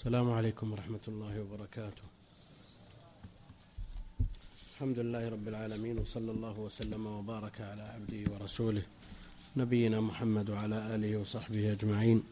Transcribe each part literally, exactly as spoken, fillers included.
السلام عليكم ورحمة الله وبركاته. الحمد لله رب العالمين، وصلى الله وسلم وبارك على عبده ورسوله نبينا محمد وعلى آله وصحبه أجمعين.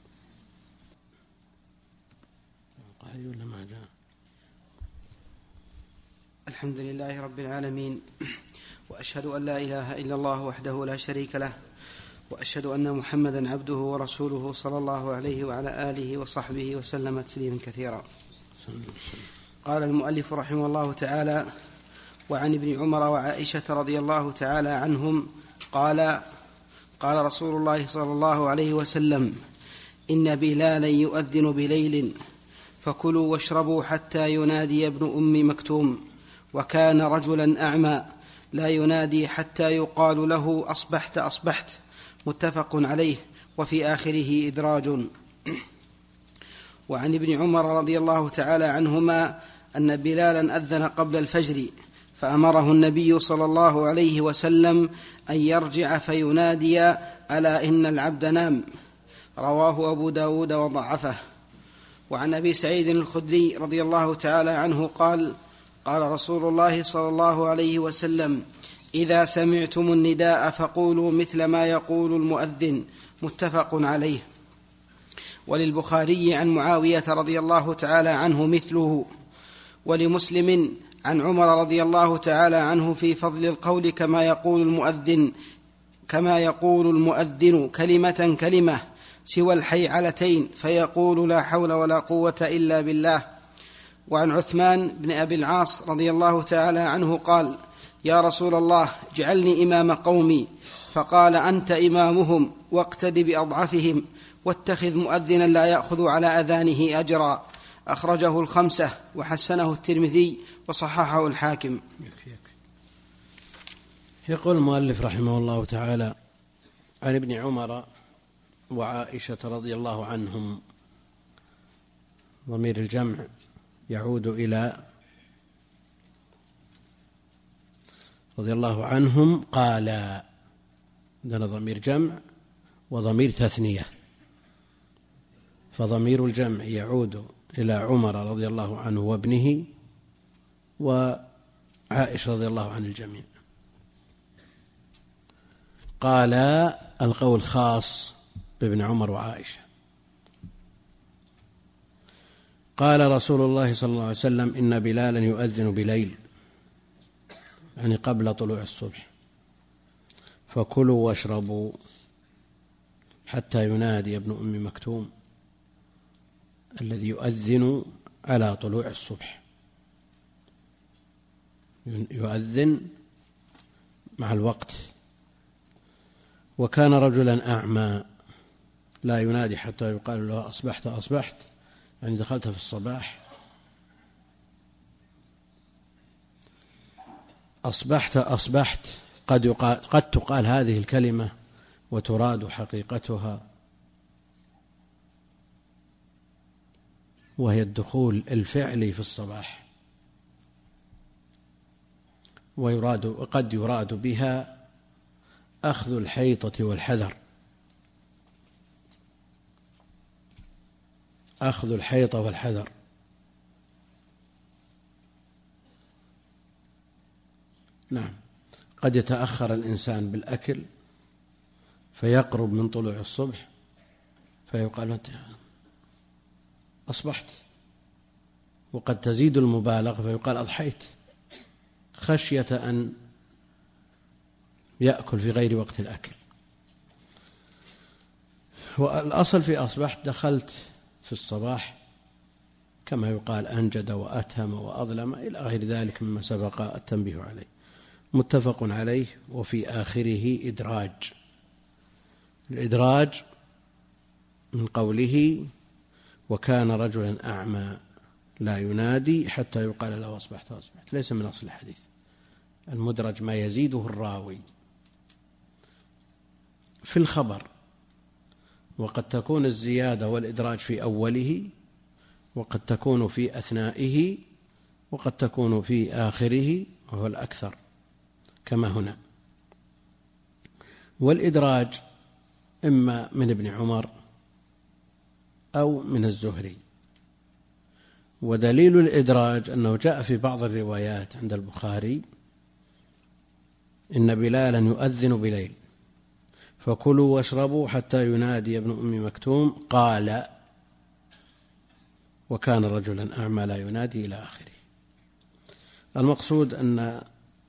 الحمد لله رب العالمين، وأشهد أن لا إله إلا الله وحده لا شريك له، وأشهد أن محمدا عبده ورسوله صلى الله عليه وعلى آله وصحبه وسلم تسليما كثيرا. قال المؤلف رحمه الله تعالى: وعن ابن عمر وعائشة رضي الله تعالى عنهم قال: قال رسول الله صلى الله عليه وسلم: إن بلالا يؤذن بليل فكلوا واشربوا حتى ينادي ابن أم مكتوم، وكان رجلا أعمى لا ينادي حتى يقال له أصبحت أصبحت، متفق عليه، وفي آخره إدراج. وعن ابن عمر رضي الله تعالى عنهما أن بلالا أذن قبل الفجر فأمره النبي صلى الله عليه وسلم أن يرجع فينادي: ألا إن العبد نام. رواه أبو داود وضعفه. وعن أبي سعيد الخدري رضي الله تعالى عنه قال: قال رسول الله صلى الله عليه وسلم: إذا سمعتم النداء فقولوا مثل ما يقول المؤذن، متفق عليه. وللبخاري عن معاوية رضي الله تعالى عنه مثله. ولمسلم عن عمر رضي الله تعالى عنه في فضل القول كما يقول المؤذن كما يقول المؤذن كلمة كلمة سوى الحيعلتين، فيقول: لا حول ولا قوة إلا بالله. وعن عثمان بن أبي العاص رضي الله تعالى عنه قال: يا رسول الله، اجعلني إمام قومي. فقال: أنت إمامهم، واقتد بأضعفهم، واتخذ مؤذنا لا يأخذ على أذانه أجرا. أخرجه الخمسة وحسنه الترمذي وصححه الحاكم. يقول المؤلف رحمه الله تعالى: عن ابن عمر وعائشة رضي الله عنهم، ضمير الجمع يعود إلى رضي الله عنهم قال، عندنا ضمير جمع وضمير تثنية، فضمير الجمع يعود إلى عمر رضي الله عنه وابنه وعائشة رضي الله عن الجميع. قال القول خاص بابن عمر وعائشة. قال رسول الله صلى الله عليه وسلم: إن بلالا يؤذن بليل، يعني قبل طلوع الصبح، فكلوا واشربوا حتى ينادي ابن أم مكتوم الذي يؤذن على طلوع الصبح، يؤذن مع الوقت. وكان رجلا أعمى لا ينادي حتى يقال له أصبحت أصبحت، يعني دخلت في الصباح. أصبحت أصبحت قد يقال قد تقال هذه الكلمة وتراد حقيقتها، وهي الدخول الفعلي في الصباح، ويراد وقد يراد بها أخذ الحيطة والحذر، أخذ الحيطة والحذر. نعم، قد يتأخر الإنسان بالأكل فيقرب من طلوع الصبح فيقال أصبحت، وقد تزيد المبالغة فيقال أضحيت، خشية أن يأكل في غير وقت الأكل. والأصل في أصبحت دخلت في الصباح، كما يقال أنجد وأتهم وأظلم إلى غير ذلك مما سبق التنبيه عليه. متفق عليه، وفي آخره إدراج. الإدراج من قوله: وكان رجلا أعمى لا ينادي حتى يقال له أصبحت أصبحت، ليس من أصل الحديث. المدرج ما يزيده الراوي في الخبر، وقد تكون الزيادة والإدراج في أوله، وقد تكون في أثنائه، وقد تكون في آخره، وهو الأكثر كما هنا. والإدراج إما من ابن عمر أو من الزهري، ودليل الإدراج أنه جاء في بعض الروايات عند البخاري إن بلالا يؤذن بليل فكلوا واشربوا حتى ينادي ابن أم مكتوم قال وكان رجلا أعمى لا ينادي إلى آخره. المقصود أن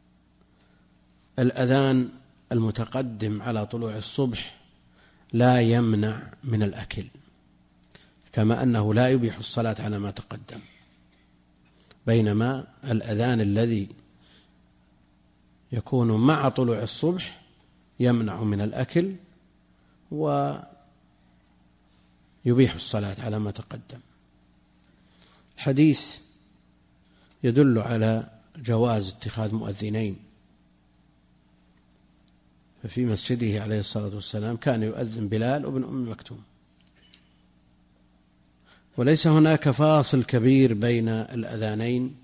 الأذان المتقدم على طلوع الصبح لا يمنع من الأكل، كما أنه لا يبيح الصلاة على ما تقدم، بينما الأذان الذي يكون مع طلوع الصبح يمنع من الأكل ويبيح الصلاة على ما تقدم. الحديث يدل على جواز اتخاذ مؤذنين، ففي مسجده عليه الصلاة والسلام كان يؤذن بلال وابن أم مكتوم، وليس هناك فاصل كبير بين الأذانين،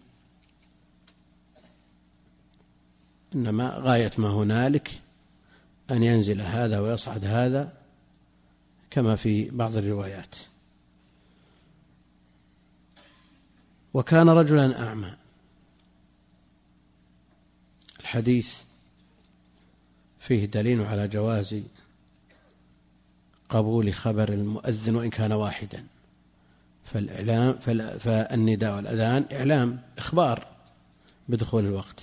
إنما غاية ما هنالك أن ينزل هذا ويصعد هذا كما في بعض الروايات. وكان رجلا أعمى. الحديث فيه دليل على جواز قبول خبر المؤذن وإن كان واحدا، فالإعلام فالنداء والأذان إعلام إخبار بدخول الوقت،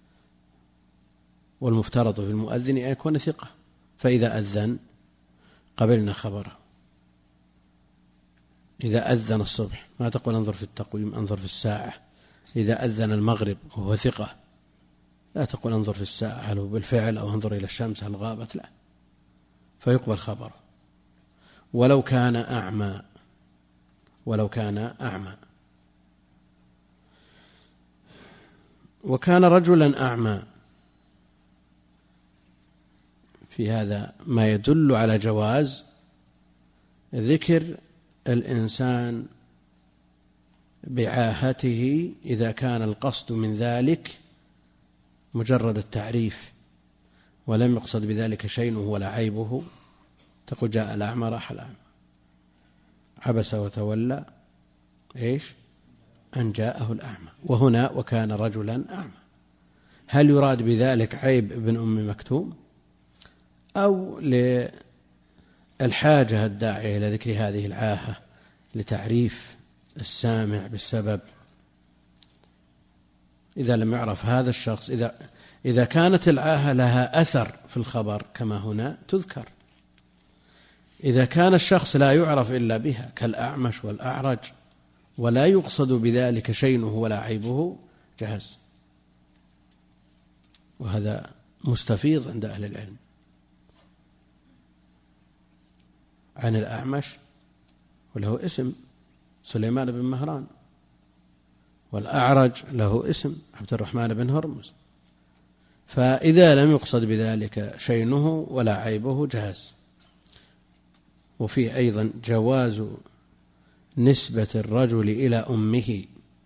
والمفترض في المؤذن أن يكون ثقة، فإذا أذن قبلنا خبره. إذا أذن الصبح ما تقول انظر في التقويم انظر في الساعة، إذا أذن المغرب وهو ثقة لا تقول انظر في الساعة هل هو بالفعل أو انظر إلى الشمس هل غابت، لا، فيقبل خبره ولو كان أعمى ولو كان أعمى. وكان رجلا أعمى، في هذا ما يدل على جواز ذكر الإنسان بعاهته إذا كان القصد من ذلك مجرد التعريف ولم يقصد بذلك شيء ولا عيبه. تقول جاء الأعمى راح الأعمى، عبس وتولى إيش أن جاءه الأعمى. وهنا وكان رجلا أعمى، هل يراد بذلك عيب ابن أم مكتوم أو للحاجة الداعية إلى ذكر هذه العاهة لتعريف السامع بالسبب؟ إذا لم يعرف هذا الشخص، إذا إذا كانت العاهة لها أثر في الخبر كما هنا تذكر. إذا كان الشخص لا يعرف إلا بها كالأعمش والأعرج ولا يقصد بذلك شيء ولا عيبه جهز. وهذا مستفيض عند أهل العلم. عن الأعمش وله اسم سليمان بن مهران، والأعرج له اسم عبد الرحمن بن هرمز، فإذا لم يقصد بذلك شينه ولا عيبه جهز. وفيه أيضا جواز نسبة الرجل إلى أمه،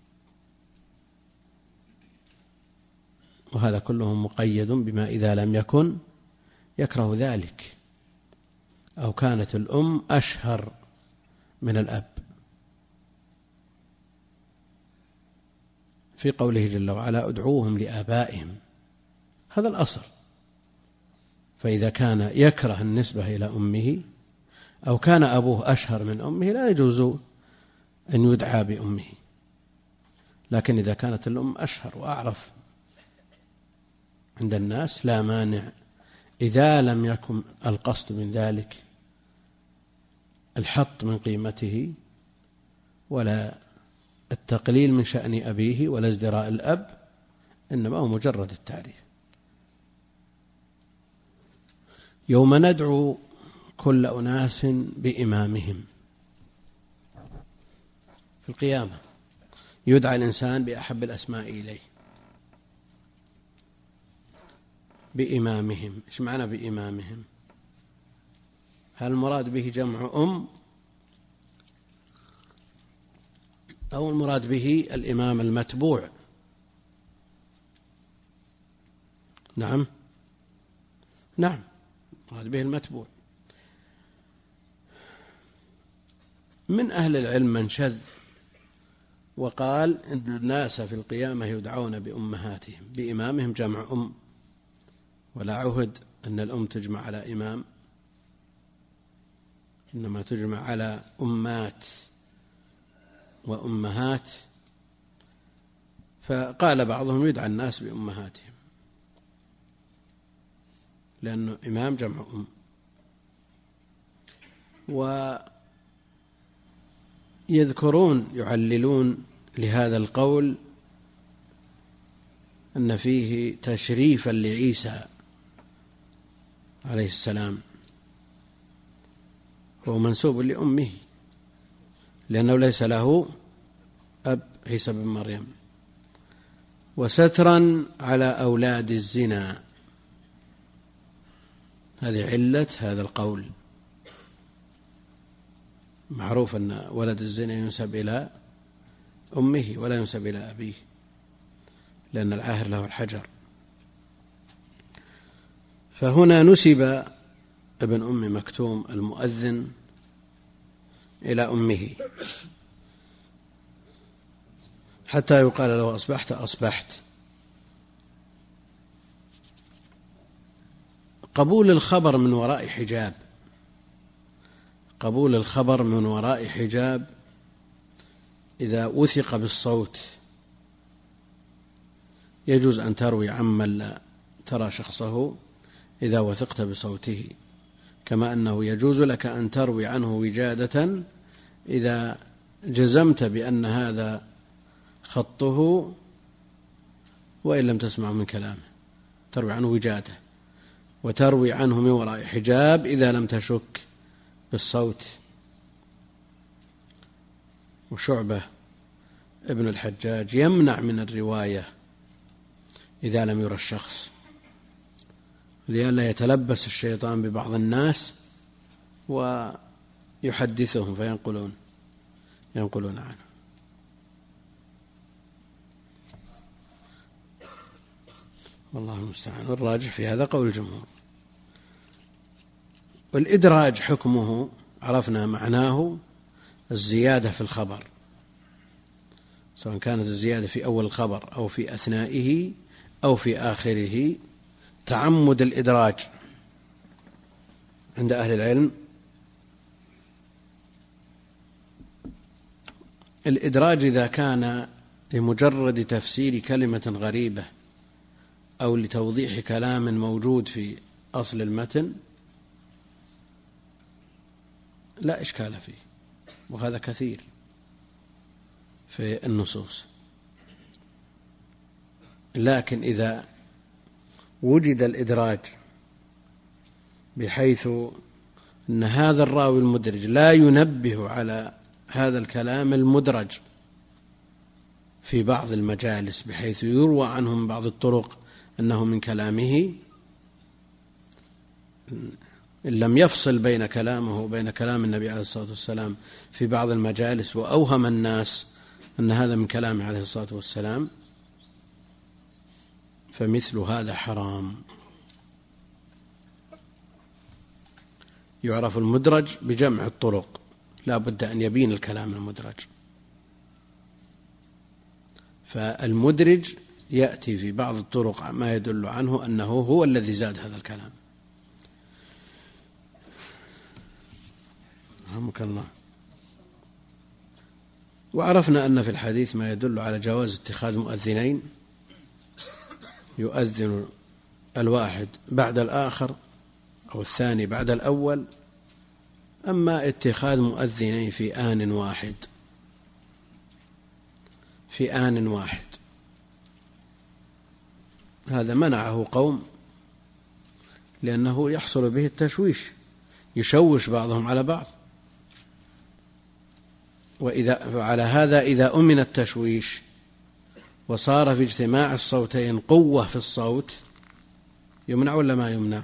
وهذا كله مقيد بما إذا لم يكن يكره ذلك أو كانت الأم أشهر من الأب، في قوله جل وعلا ادعوهم لآبائهم، هذا الأصل. فإذا كان يكره النسبة إلى أمه أو كان أبوه أشهر من أمه لا يجوز أن يدعى بأمه، لكن إذا كانت الأم أشهر وأعرف عند الناس لا مانع، إذا لم يكن القصد من ذلك الحط من قيمته ولا التقليل من شأن أبيه ولا ازدراء الأب، إنما هو مجرد التعريف. يوم ندعو كل أناس بإمامهم، في القيامة يدعى الإنسان بأحب الأسماء إليه بإمامهم. إيش معنى بإمامهم؟ هل المراد به جمع أم أو المراد به الإمام المتبوع؟ نعم نعم المراد به المتبوع. من أهل العلم من شذ وقال إن الناس في القيامة يدعون بأمهاتهم، بإمامهم جمع أم، ولا عهد أن الأم تجمع على إمام، إنما تجمع على أمات وأمهات. فقال بعضهم يدعى الناس بأمهاتهم لأنه إمام جمع أم. ويذكرون يعللون لهذا القول أن فيه تشريفا لعيسى عليه السلام، هو منسوب لأمه لأنه ليس له أب عيسى بن مريم، وسترا على أولاد الزنا. هذه علة هذا القول. معروف أن ولد الزنا ينسب إلى أمه ولا ينسب إلى أبيه، لأن العاهر له الحجر. فهنا نسب ابن أم مكتوم المؤذن إلى أمه حتى يقال له أصبحت أصبحت. قبول الخبر من وراء حجاب، قبول الخبر من وراء حجاب إذا وثق بالصوت، يجوز أن تروي عمن لا ترى شخصه إذا وثقت بصوته، كما أنه يجوز لك أن تروي عنه وجادة إذا جزمت بأن هذا خطه وإن لم تسمع من كلامه، تروي عنه وجادة. وتروي عنه من وراء حجاب إذا لم تشك بالصوت. وشعبة ابن الحجاج يمنع من الرواية إذا لم يرى الشخص، لئلا يتلبس الشيطان ببعض الناس ويحدثهم فينقلون ينقلون عنه. والله المستعان. والراجح في هذا قول الجمهور. والإدراج حكمه عرفنا معناه الزيادة في الخبر، سواء كانت الزيادة في أول الخبر أو في أثنائه أو في آخره. تعمد الإدراج عند أهل العلم، الإدراج إذا كان لمجرد تفسير كلمة غريبة أو لتوضيح كلام موجود في أصل المتن لا إشكال فيه، وهذا كثير في النصوص. لكن إذا وجد الإدراج بحيث أن هذا الراوي المدرج لا ينبه على هذا الكلام المدرج في بعض المجالس، بحيث يروى عنه من بعض الطرق أنه من كلامه، إن لم يفصل بين كلامه وبين كلام النبي عليه الصلاة والسلام في بعض المجالس وأوهم الناس أن هذا من كلامه عليه الصلاة والسلام، فمثل هذا حرام. يعرف المدرج بجمع الطرق، لا بد أن يبين الكلام المدرج. فالمدرج يأتي في بعض الطرق ما يدل عنه أنه هو الذي زاد هذا الكلام. رحمك الله. وعرفنا أن في الحديث ما يدل على جواز اتخاذ مؤذنين، يؤذن الواحد بعد الآخر أو الثاني بعد الأول. أما اتخاذ مؤذنين في آن واحد في آن واحد هذا منعه قوم، لأنه يحصل به التشويش، يشوش بعضهم على بعض. وإذا على هذا إذا أمن التشويش وصار في اجتماع الصوتين قوة في الصوت يمنع ولا ما يمنع؟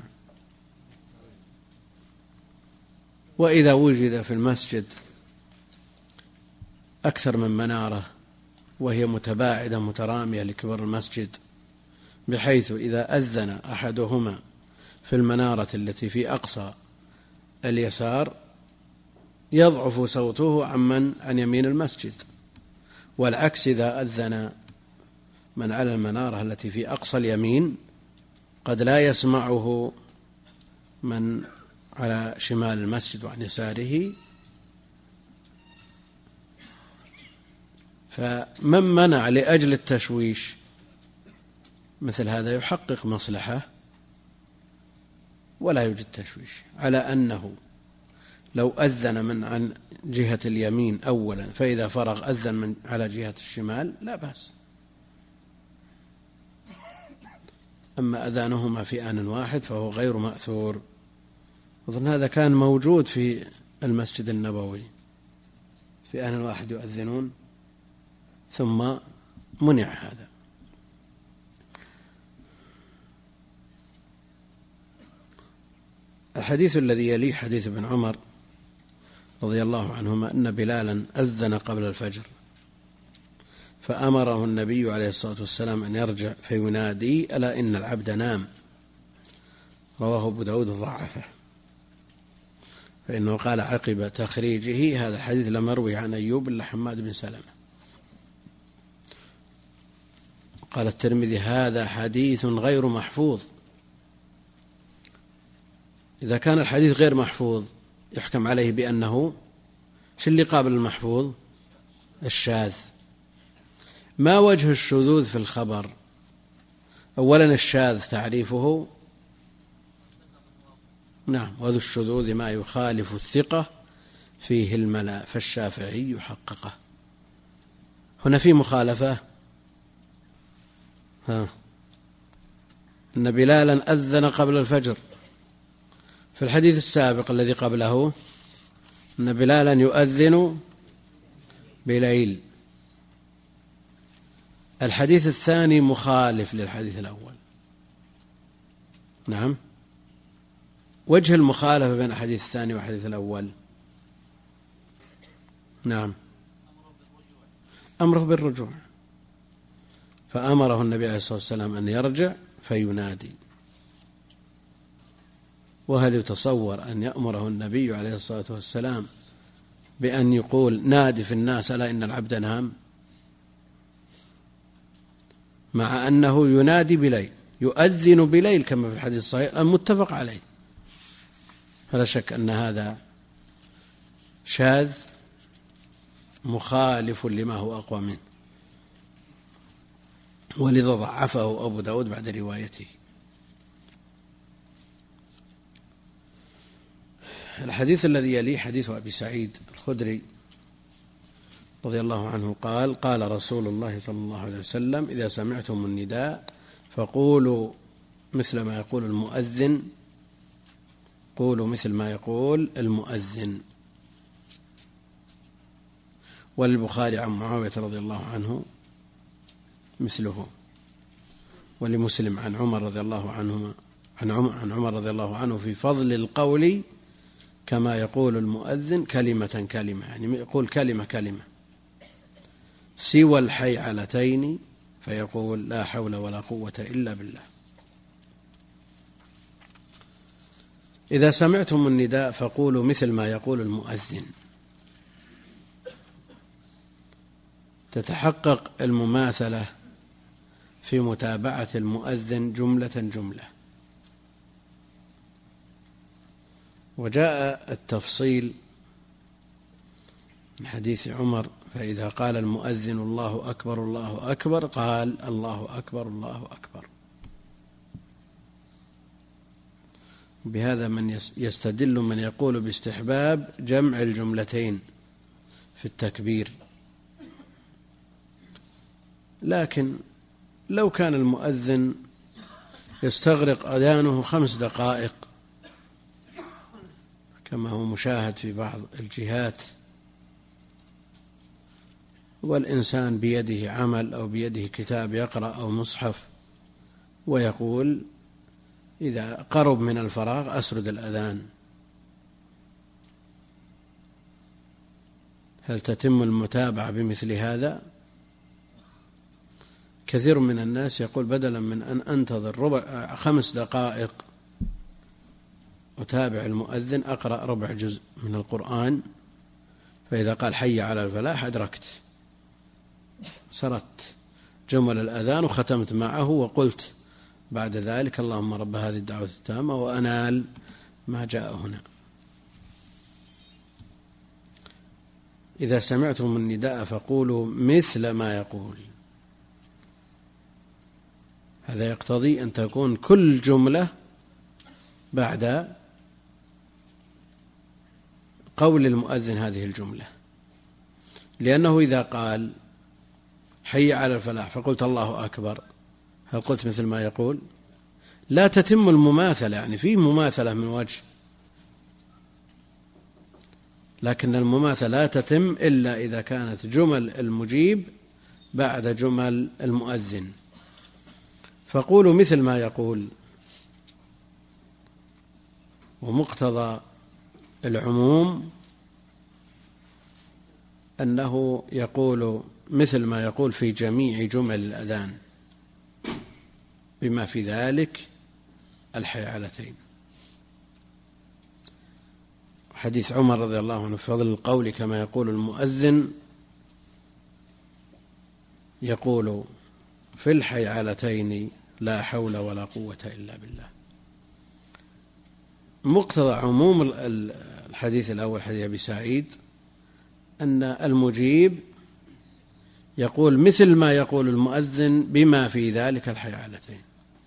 وإذا وجد في المسجد أكثر من منارة وهي متباعدة مترامية لكبر المسجد، بحيث إذا أذن أحدهما في المنارة التي في أقصى اليسار يضعف صوته عمن عن يمين المسجد، والعكس إذا أذن من على المنارة التي في أقصى اليمين قد لا يسمعه من على شمال المسجد وعن يساره، فمن منع لأجل التشويش مثل هذا يحقق مصلحة ولا يوجد تشويش، على أنه لو أذن من عن جهة اليمين أولا فإذا فرغ أذن من على جهة الشمال لا بأس. أما أذانهما في آن واحد فهو غير مأثور. أظن هذا كان موجود في المسجد النبوي، في آن واحد يؤذنون ثم منع هذا. الحديث الذي يليه حديث ابن عمر رضي الله عنهما أن بلالا أذن قبل الفجر فأمره النبي عليه الصلاة والسلام أن يرجع فينادي ألا إن العبد نام، رواه أبو داود ضعفه، فإنه قال عقب تخريجه هذا الحديث لم يروه عن أيوب إلا حماد بن سلمة. قال الترمذي هذا حديث غير محفوظ. إذا كان الحديث غير محفوظ يحكم عليه بأنه شو اللي قابل المحفوظ؟ الشاذ. ما وجه الشذوذ في الخبر؟ أولا الشاذ تعريفه نعم، وذو الشذوذ ما يخالف الثقة فيه الملا، فالشافعي يحققه. هنا في مخالفة، ها أن بلالا أذن قبل الفجر. في الحديث السابق الذي قبله أن بلالا يؤذن بليل. الحديث الثاني مخالف للحديث الأول. نعم، وجه المخالفة بين الحديث الثاني والحديث الأول نعم أمره بالرجوع، فأمره النبي عليه الصلاة والسلام أن يرجع فينادي. وهل يتصور أن يأمره النبي عليه الصلاة والسلام بأن يقول نادي في الناس ألا إن العبد نام، مع أنه ينادي بليل يؤذن بليل كما في الحديث الصحيح المتفق عليه؟ فلا شك أن هذا شاذ مخالف لما هو أقوى منه، ولذا ضعفه أبو داود بعد روايته. الحديث الذي يليه حديث أبي سعيد الخدري رضي الله عنه قال قال رسول الله صلى الله عليه وسلم إذا سمعتم النداء فقولوا مثل ما يقول المؤذن، قولوا مثل ما يقول المؤذن. وللبخاري عن معاوية رضي الله عنه مثله، ولمسلم عن عمر رضي الله عنهما عن عمر رضي الله عنه في فضل القول كما يقول المؤذن كلمة كلمة، يعني يقول كلمة كلمة سوى الحيعلتين فيقول لا حول ولا قوة إلا بالله. إذا سمعتم النداء فقولوا مثل ما يقول المؤذن. تتحقق المماثلة في متابعة المؤذن جملة جملة. وجاء التفصيل من حديث عمر فإذا قال المؤذن الله أكبر الله أكبر قال الله أكبر الله أكبر. بهذا من يستدل من يقول باستحباب جمع الجملتين في التكبير. لكن لو كان المؤذن يستغرق أذانه خمس دقائق كما هو مشاهد في بعض الجهات، والإنسان بيده عمل أو بيده كتاب يقرأ أو مصحف ويقول إذا قرب من الفراغ أسرد الأذان، هل تتم المتابعة بمثل هذا؟ كثير من الناس يقول بدلا من أن أنتظر ربع خمس دقائق أتابع المؤذن أقرأ ربع جزء من القرآن، فإذا قال حي على الفلاح أدركت، سردت جمل الأذان وختمت معه وقلت بعد ذلك اللهم رب هذه الدعوة التامة وأنال ما جاء هنا. إذا سمعتم النداء فقولوا مثل ما يقول. هذا يقتضي أن تكون كل جملة بعد قول المؤذن هذه الجملة، لأنه إذا قال حي على الفلاح فقلت الله أكبر، هل قلت مثل ما يقول؟ لا تتم المماثلة، يعني فيه مماثلة من وجه، لكن المماثلة لا تتم إلا إذا كانت جمل المجيب بعد جمل المؤذن. فقولوا مثل ما يقول. ومقتضى العموم أنه يقول مثل ما يقول في جميع جمل الأذان بما في ذلك الحيعلتين. حديث عمر رضي الله عنه في فضل القول كما يقول المؤذن، يقول في الحيعلتين لا حول ولا قوة إلا بالله. مقتضى عموم الحديث الأول حديث أبي سعيد أن المجيب يقول مثل ما يقول المؤذن بما في ذلك الحيعلتين.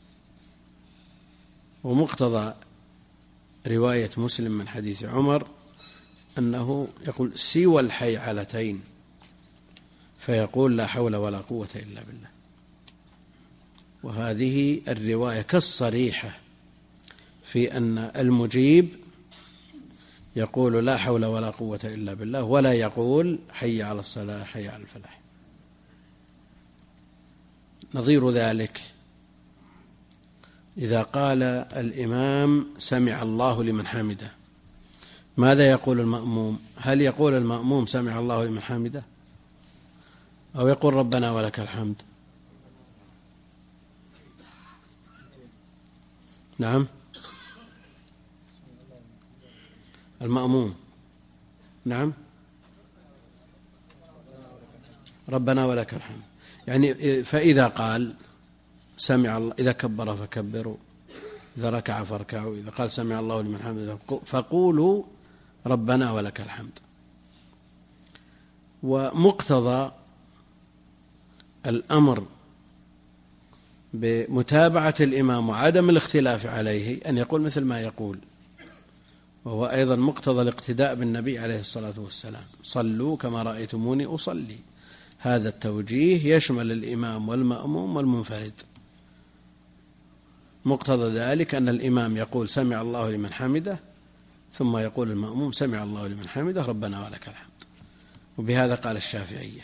ومقتضى رواية مسلم من حديث عمر أنه يقول سوى الحيعلتين، فيقول لا حول ولا قوة إلا بالله. وهذه الرواية كالصريحة في أن المجيب يقول لا حول ولا قوة إلا بالله، ولا يقول حي على الصلاة حي على الفلاح. نظير ذلك إذا قال الإمام سمع الله لمن حمده، ماذا يقول المأموم؟ هل يقول المأموم سمع الله لمن حمده أو يقول ربنا ولك الحمد؟ نعم، المأموم نعم ربنا ولك الحمد. يعني فإذا قال سمع الله، إذا كبر فكبروا، إذا ركع فاركعوا، إذا قال سمع الله لمن حمده فقولوا ربنا ولك الحمد. ومقتضى الأمر بمتابعة الإمام وعدم الاختلاف عليه أن يقول مثل ما يقول، وهو أيضا مقتضى الاقتداء بالنبي عليه الصلاة والسلام، صلوا كما رأيتموني أصلي. هذا التوجيه يشمل الإمام والمأموم والمنفرد. مقتضى ذلك أن الإمام يقول سمع الله لمن حمده، ثم يقول المأموم سمع الله لمن حمده ربنا ولك الحمد. وبهذا قال الشافعية.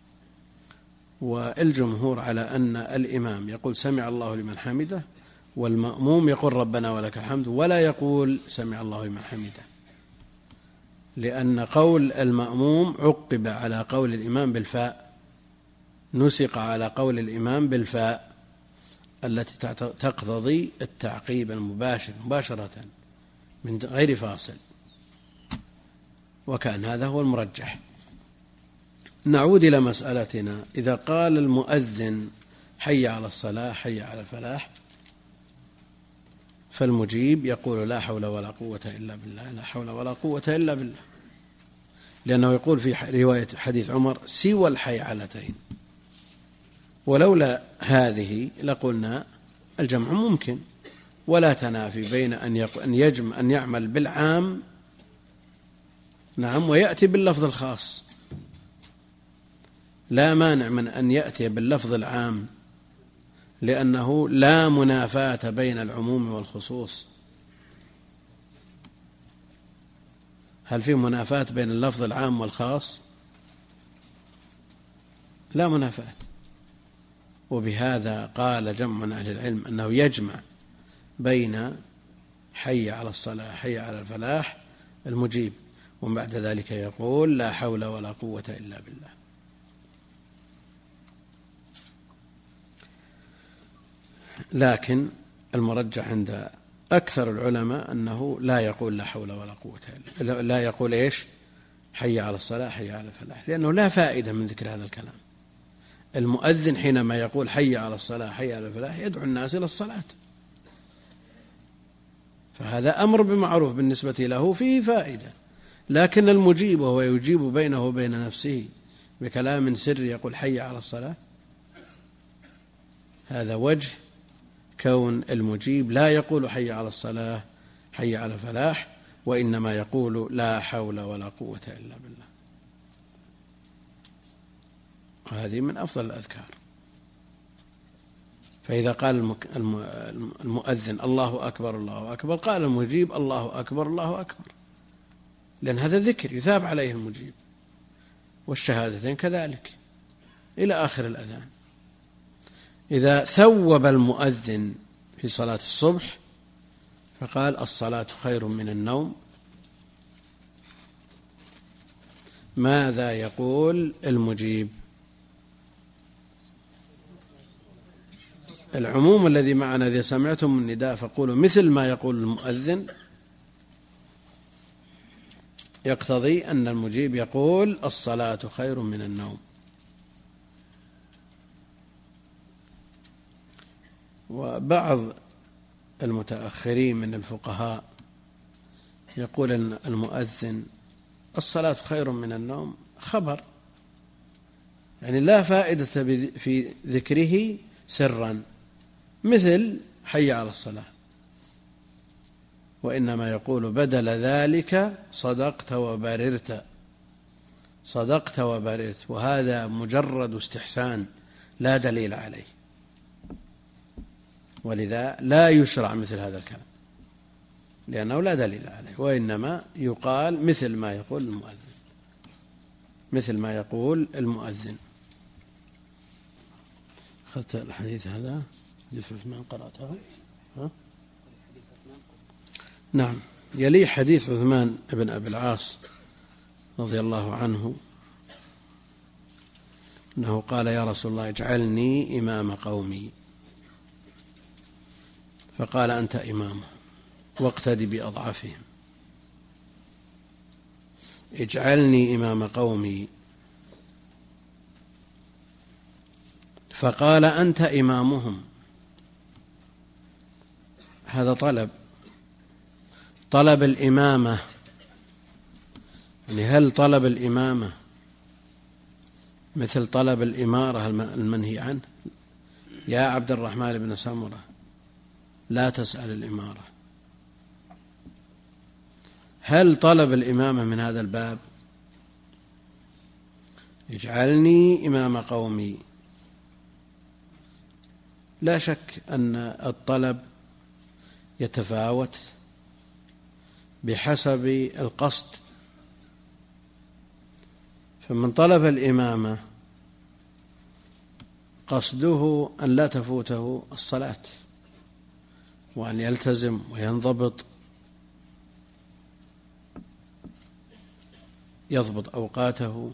والجمهور على أن الإمام يقول سمع الله لمن حمده، والمأموم يقول ربنا ولك الحمد، ولا يقول سمع الله لمن حمده، لأن قول المأموم عقب على قول الإمام بالفاء، نسق على قول الإمام بالفاء التي تقتضي التعقيب المباشر مباشرة من غير فاصل، وكان هذا هو المرجح. نعود إلى مسألتنا. إذا قال المؤذن حي على الصلاة حي على الفلاح، فالمجيب يقول لا حول ولا قوة إلا بالله، لا حول ولا قوة إلا بالله، لأنه يقول في رواية حديث عمر سوى الحيعلتين. ولولا هذه لقلنا الجمع ممكن، ولا تنافي بين أن يجمع أن يعمل بالعام نعم ويأتي باللفظ الخاص. لا مانع من أن يأتي باللفظ العام، لأنه لا منافاة بين العموم والخصوص. هل في منافاة بين اللفظ العام والخاص؟ لا منافاة. وبهذا قال جمع من أهل العلم أنه يجمع بين حي على الصلاة حي على الفلاح المجيب، ومن بعد ذلك يقول لا حول ولا قوة إلا بالله. لكن المرجح عند أكثر العلماء أنه لا يقول لا حول ولا قوة إلا، لا يقول إيش حي على الصلاة حي على الفلاح، لأنه لا فائدة من ذكر هذا الكلام. المؤذن حينما يقول حي على الصلاة حي على الفلاح يدعو الناس إلى الصلاة، فهذا أمر بمعروف بالنسبة له فيه فائدة. لكن المجيب وهو يجيب بينه وبين نفسه بكلام سر يقول حي على الصلاة، هذا وجه كون المجيب لا يقول حي على الصلاة حي على الفلاح، وإنما يقول لا حول ولا قوة إلا بالله. هذه من أفضل الأذكار. فإذا قال المؤذن الله أكبر الله أكبر قال المجيب الله أكبر الله أكبر، لأن هذا ذكر يثاب عليه المجيب، والشهادتين كذلك إلى آخر الأذان. إذا ثوب المؤذن في صلاة الصبح فقال الصلاة خير من النوم، ماذا يقول المجيب؟ العموم الذي معنا إذا سمعتم النداء فقولوا مثل ما يقول المؤذن، يقتضي أن المجيب يقول الصلاة خير من النوم. وبعض المتأخرين من الفقهاء يقول أن المؤذن الصلاة خير من النوم خبر، يعني لا فائدة في ذكره سرا مثل حي على الصلاة، وإنما يقول بدل ذلك صدقت وبررت، صدقت وبررت، وهذا مجرد استحسان لا دليل عليه، ولذا لا يشرع مثل هذا الكلام لأنه لا دليل عليه، وإنما يقال مثل ما يقول المؤذن، مثل ما يقول المؤذن. أخذت الحديث هذا حديث عثمان قرأته؟ ها؟ نعم. يلي حديث عثمان بن أبي العاص رضي الله عنه أنه قال يا رسول الله اجعلني إمام قومي، فقال أنت إمامه واقتدي بأضعفهم. اجعلني إمام قومي، فقال أنت إمامهم. هذا طلب طلب الإمامة، يعني هل طلب الإمامة مثل طلب الإمارة المنهي عنه؟ يا عبد الرحمن بن سمرة لا تسأل الإمارة. هل طلب الإمامة من هذا الباب؟ اجعلني إمام قومي. لا شك أن الطلب يتفاوت بحسب القصد، فمن طلب الإمامة قصده أن لا تفوته الصلاة وأن يلتزم وينضبط، يضبط أوقاته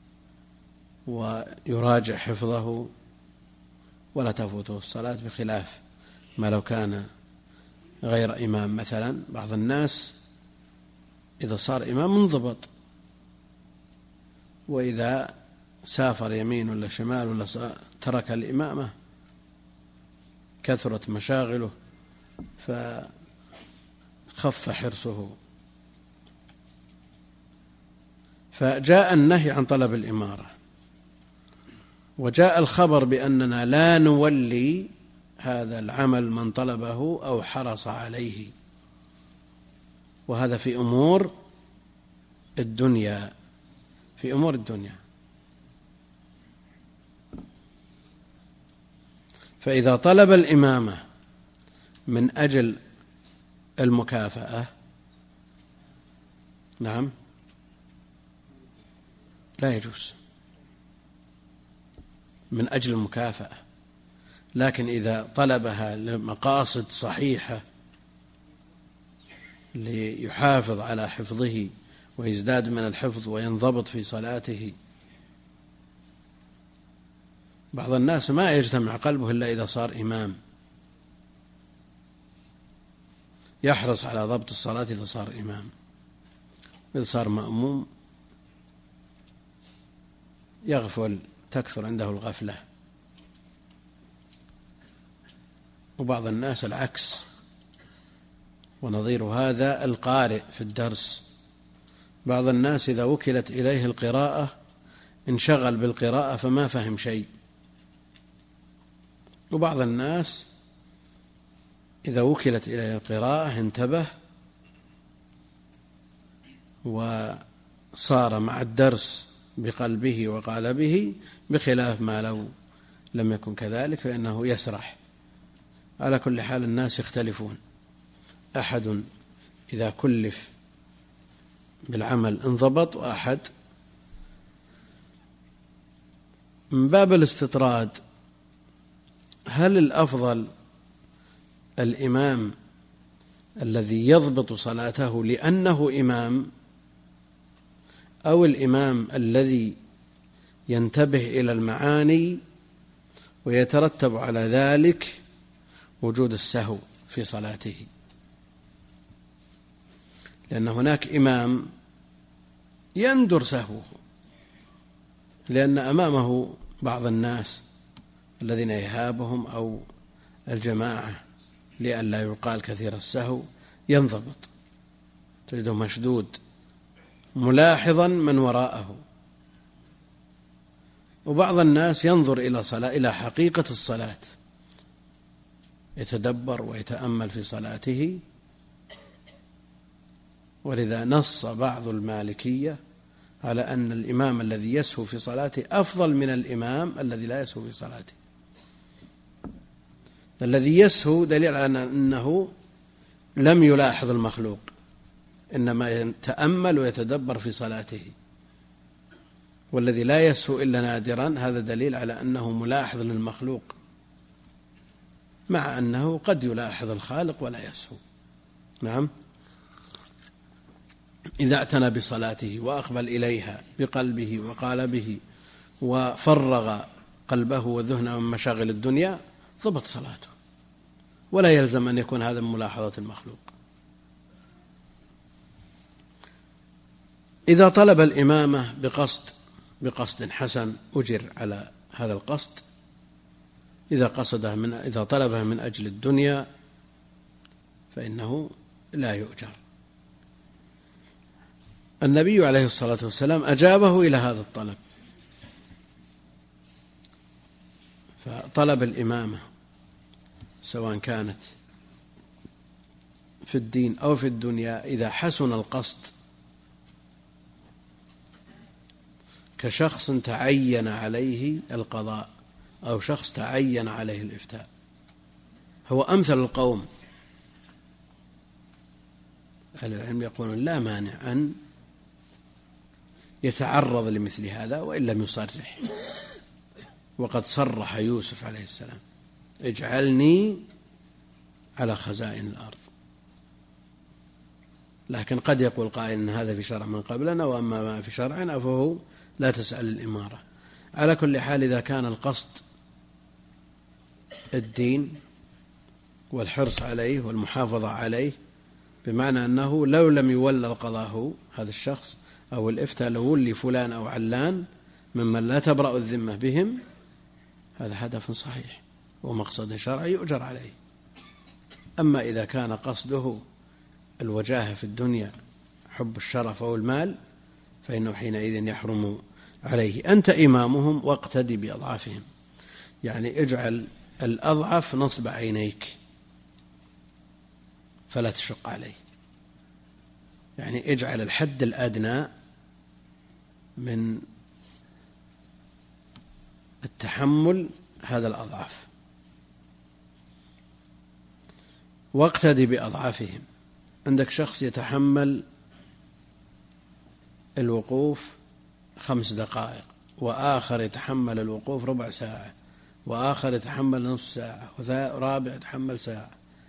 ويراجع حفظه ولا تفوته الصلاة، بخلاف ما لو كان غير إمام. مثلا بعض الناس إذا صار إمام منضبط، وإذا سافر يمين ولا شمال ولا ترك الإمامة كثرت مشاغله فخف حرصه. فجاء النهي عن طلب الإمارة، وجاء الخبر بأننا لا نولي هذا العمل من طلبه أو حرص عليه، وهذا في أمور الدنيا في أمور الدنيا. فإذا طلب الإمامة من أجل المكافأة نعم لا يجوز من أجل المكافأة، لكن إذا طلبها لمقاصد صحيحة ليحافظ على حفظه ويزداد من الحفظ وينضبط في صلاته. بعض الناس ما يجتمع قلبه إلا إذا صار إمام، يحرص على ضبط الصلاة إذا صار إمام، إذا صار مأموم يغفل تكثر عنده الغفلة. وبعض الناس العكس، ونظير هذا القارئ في الدرس. بعض الناس إذا وكلت إليه القراءة انشغل بالقراءة فما فهم شيء، وبعض الناس إذا وكلت إليه القراءة انتبه وصار مع الدرس بقلبه وقالبه، بخلاف ما لو لم يكن كذلك فإنه يسرح. على كل حال الناس يختلفون، أحد إذا كلف بالعمل انضبط، وأحد من باب الاستطراد. هل الأفضل الإمام الذي يضبط صلاته لأنه إمام، أو الإمام الذي ينتبه إلى المعاني ويترتب على ذلك وجود السهو في صلاته؟ لأن هناك إمام يندر سهوه لأن أمامه بعض الناس الذين يهابهم أو الجماعة، لئلا يقال كثير السهو، ينضبط، تجده مشدود ملاحظا من وراءه. وبعض الناس ينظر إلى صلاة إلى حقيقة الصلاة، يتدبر ويتأمل في صلاته. ولذا نص بعض المالكية على أن الإمام الذي يسهو في صلاته أفضل من الإمام الذي لا يسهو في صلاته. الذي يسهو دليل على أنه لم يلاحظ المخلوق، إنما يتأمل ويتدبر في صلاته. والذي لا يسهو إلا نادرا، هذا دليل على أنه ملاحظ للمخلوق، مع أنه قد يلاحظ الخالق ولا يسهو. نعم، إذا اعتنى بصلاته وأقبل إليها بقلبه وقالبه وفرغ قلبه وذهنه من مشاغل الدنيا ضبط صلاته، ولا يلزم أن يكون هذا من ملاحظة المخلوق. إذا طلب الإمامة بقصد بقصد حسن أجر على هذا القصد. إذا قصده من إذا طلبها من أجل الدنيا فإنه لا يؤجر. النبي عليه الصلاة والسلام أجابه إلى هذا الطلب، فطلب الإمامة سواء كانت في الدين أو في الدنيا إذا حسن القصد، كشخص تعين عليه القضاء أو شخص تعين عليه الإفتاء، هو أمثل القوم. أهل العلم يقولون لا مانع أن يتعرض لمثل هذا وإن لم يصرح. وقد صرح يوسف عليه السلام: اجعلني على خزائن الأرض. لكن قد يقول قائل إن هذا في شرع من قبلنا، وأما ما في شرعنا فهو لا تسأل الإمارة. على كل حال إذا كان القصد الدين والحرص عليه والمحافظة عليه، بمعنى أنه لو لم يولى القضاء هذا الشخص أو الإفتاء لو ولي فلان أو علان ممن لا تبرأ الذمة بهم، هذا هدف صحيح ومقصد شرعي يؤجر عليه. أما إذا كان قصده الوجاهة في الدنيا، حب الشرف أو المال، فإنه حينئذ يحرم عليه. أنت إمامهم واقتدي بأضعافهم، يعني اجعل الأضعف نصب عينيك فلا تشق عليه، يعني اجعل الحد الأدنى من التحمل هذا الأضعاف، واقتدي بأضعافهم. عندك شخص يتحمل الوقوف خمس دقائق، وآخر يتحمل الوقوف ربع ساعة، وآخر يتحمل نصف ساعة، ورابع يتحمل ساعة.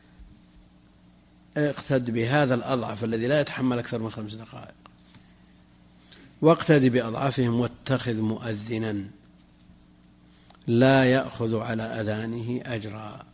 اقتد بهذا الأضعف الذي لا يتحمل أكثر من خمس دقائق، واقتد بأضعافهم، واتخذ مؤذنا لا يأخذ على أذانه أجرا.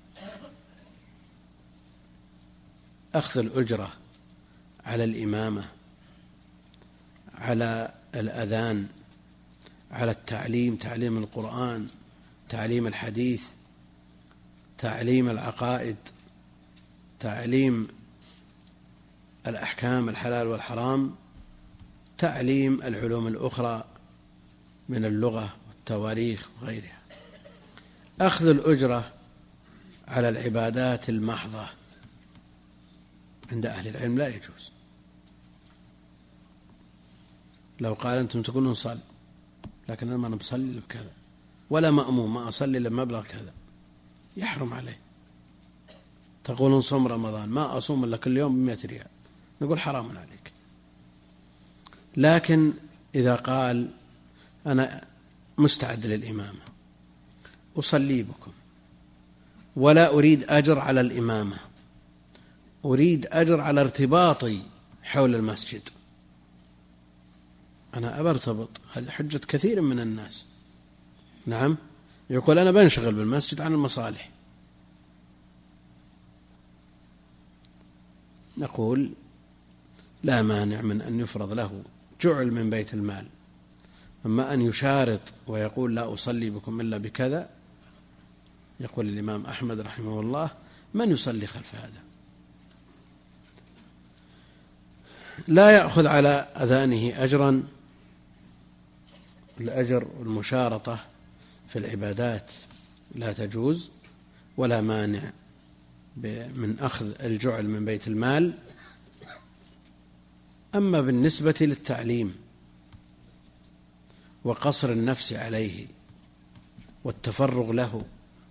أخذ الأجرة على الإمامة، على الأذان، على التعليم، تعليم القرآن، تعليم الحديث، تعليم العقائد، تعليم الأحكام الحلال والحرام، تعليم العلوم الأخرى من اللغة والتواريخ وغيرها. أخذ الأجرة على العبادات المحضة عند أهل العلم لا يجوز. لو قال أنتم تقولون صل، لكن أنا ما بصلي بكذا، ولا مأموم ما أصلي لما أبلغ كذا، يحرم عليه. تقولون صوم رمضان، ما أصوم إلا كل يوم بمئة ريال، نقول حرام عليك. لكن إذا قال أنا مستعد للإمامة أصلي بكم ولا أريد أجر على الإمامة، أريد أجر على ارتباطي حول المسجد، أنا أبرتبط، هذه حجة كثير من الناس. نعم، يقول أنا بنشغل بالمسجد عن المصالح. نقول لا مانع من أن يفرض له جعل من بيت المال، أما أن يشارط ويقول لا أصلي بكم إلا بكذا، يقول الإمام أحمد رحمه الله من يصلي خلف هذا؟ لا يأخذ على أذانه أجرا، الأجر والمشارطة في العبادات لا تجوز، ولا مانع من أخذ الجعل من بيت المال. أما بالنسبة للتعليم وقصر النفس عليه والتفرغ له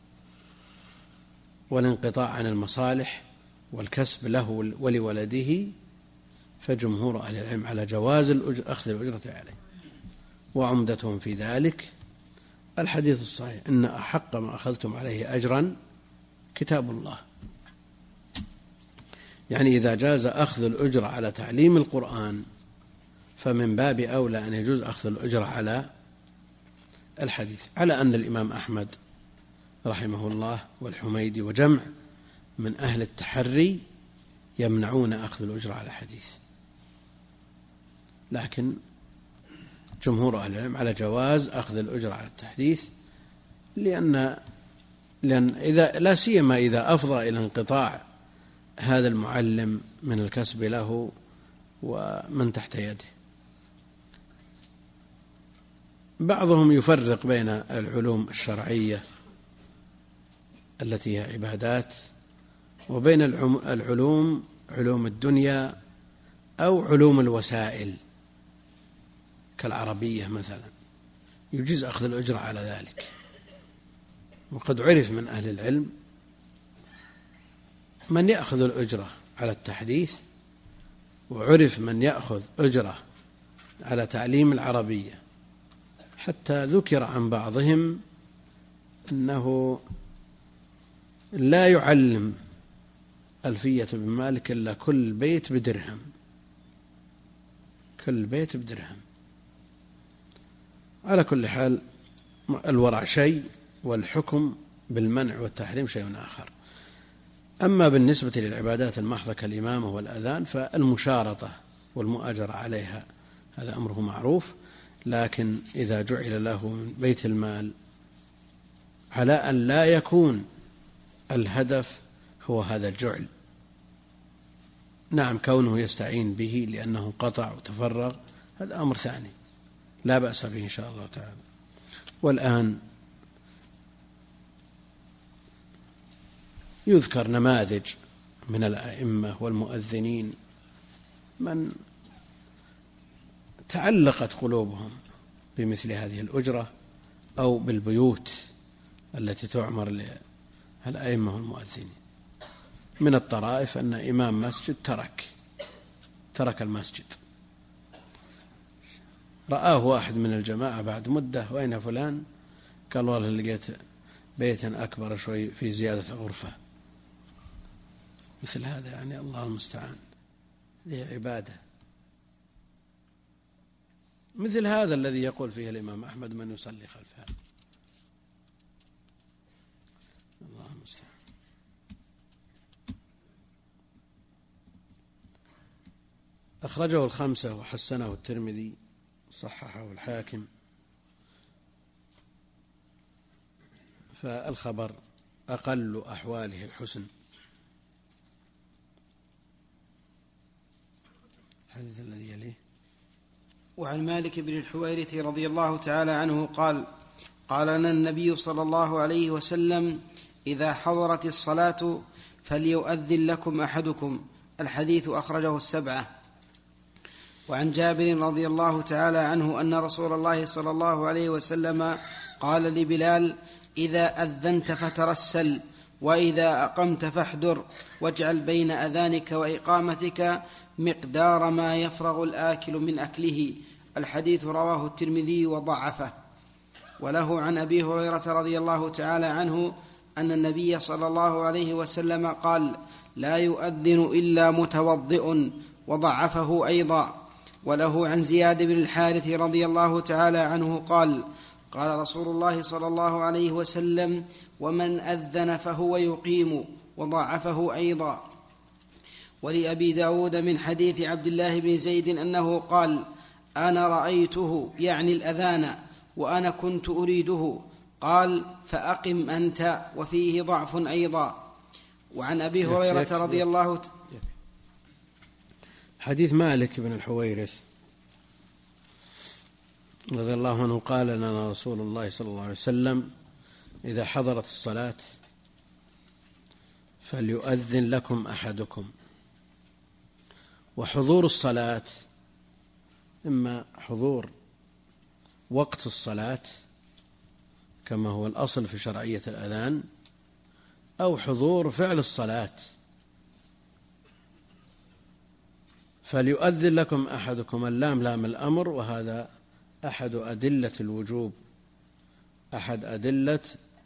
والانقطاع عن المصالح والكسب له ولولده، فجمهور أهل العلم على جواز أخذ الأجرة عليه، وعمدتهم في ذلك الحديث الصحيح إن أحق ما أخذتم عليه أجرا كتاب الله. يعني إذا جاز أخذ الأجرة على تعليم القرآن فمن باب أولى أن يجوز أخذ الأجرة على الحديث، على أن الإمام أحمد رحمه الله والحميدي وجمع من أهل التحري يمنعون أخذ الأجرة على الحديث، لكن جمهور أهل العلم على جواز أخذ الأجرة على التحديث، لأن لأن إذا لا سيما إذا أفضى إلى انقطاع هذا المعلم من الكسب له ومن تحت يده. بعضهم يفرق بين العلوم الشرعية التي هي عبادات وبين العلوم علوم الدنيا أو علوم الوسائل كالعربية مثلا، يجوز أخذ الأجرة على ذلك. وقد عرف من أهل العلم من يأخذ الأجرة على التحديث، وعرف من يأخذ أجرة على تعليم العربية، حتى ذكر عن بعضهم أنه لا يعلم ألفية بن مالك إلا كل بيت بدرهم، كل بيت بدرهم. على كل حال الورع شيء والحكم بالمنع والتحريم شيء آخر. أما بالنسبة للعبادات المحضة كالإمامة والأذان فالمشارطة والمؤاجرة عليها هذا أمره معروف، لكن إذا جعل له من بيت المال على أن لا يكون الهدف هو هذا الجعل، نعم كونه يستعين به لأنه قطع وتفرغ هذا أمر ثاني لا بأس به إن شاء الله تعالى. والآن يذكر نماذج من الأئمة والمؤذنين من تعلقت قلوبهم بمثل هذه الأجرة أو بالبيوت التي تعمر للأئمة والمؤذنين. من الطرائف أن إمام مسجد ترك ترك المسجد، رآه واحد من الجماعة بعد مدة، وين فلان؟ قال والله لقيت بيتا أكبر شوي في زيادة غرفة. مثل هذا يعني الله المستعان، هذه عبادة. مثل هذا الذي يقول فيه الإمام أحمد من يصلي خلفها، الله المستعان. أخرجه الخمسة وحسنه الترمذي صححه الحاكم فالخبر أقل أحواله الحسن. الحديث الذي يليه: وعن مالك بن الحويرث رضي الله تعالى عنه قال: قال لنا النبي صلى الله عليه وسلم: إذا حضرت الصلاة فليؤذن لكم أحدكم. الحديث أخرجه السبعة. وعن جابر رضي الله تعالى عنه أن رسول الله صلى الله عليه وسلم قال لبلال: إذا أذنت فترسل، وإذا أقمت فاحذر، واجعل بين أذانك وإقامتك مقدار ما يفرغ الآكل من أكله. الحديث رواه الترمذي وضعفه. وله عن أبي هريرة رضي الله تعالى عنه أن النبي صلى الله عليه وسلم قال: لا يؤذن إلا متوضئ، وضعفه أيضا. وله عن زياد بن الحارث رضي الله تعالى عنه قال: قال رسول الله صلى الله عليه وسلم: ومن أذن فهو يقيم، وضعفه أيضا. ولأبي داود من حديث عبد الله بن زيد أنه قال: أنا رأيته، يعني الأذان، وأنا كنت أريده. قال: فأقم أنت، وفيه ضعف أيضا. وعن أبي هريرة رضي الله ت... حديث مالك بن الحويرث رضي الله عنه قال لنا رسول الله صلى الله عليه وسلم: إذا حضرت الصلاة فليؤذن لكم أحدكم. وحضور الصلاة إما حضور وقت الصلاة كما هو الأصل في شرعية الأذان، أو حضور فعل الصلاة. فليؤذن لكم أحدكم، اللام لام الأمر، وهذا أحد أدلة الوجوب، أحد أدلة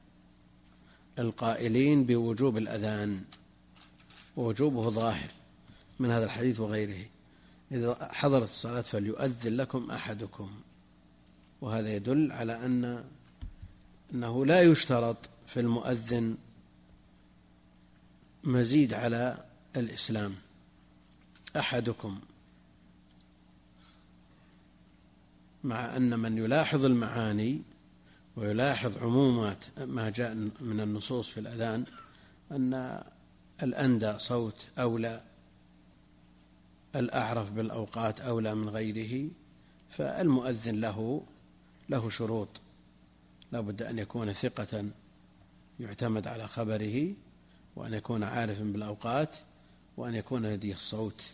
القائلين بوجوب الأذان، ووجوبه ظاهر من هذا الحديث وغيره. إذا حضرت الصلاة فليؤذن لكم أحدكم، وهذا يدل على أن أنه لا يشترط في المؤذن مزيد على الإسلام. أحدكم، مع أن من يلاحظ المعاني ويلاحظ عمومات ما جاء من النصوص في الأذان أن الأندى صوت أولى، الأعرف بالأوقات أولى من غيره، فالمؤذن له له شروط، لا بد أن يكون ثقة يعتمد على خبره، وأن يكون عارفا بالأوقات، وأن يكون لديه الصوت.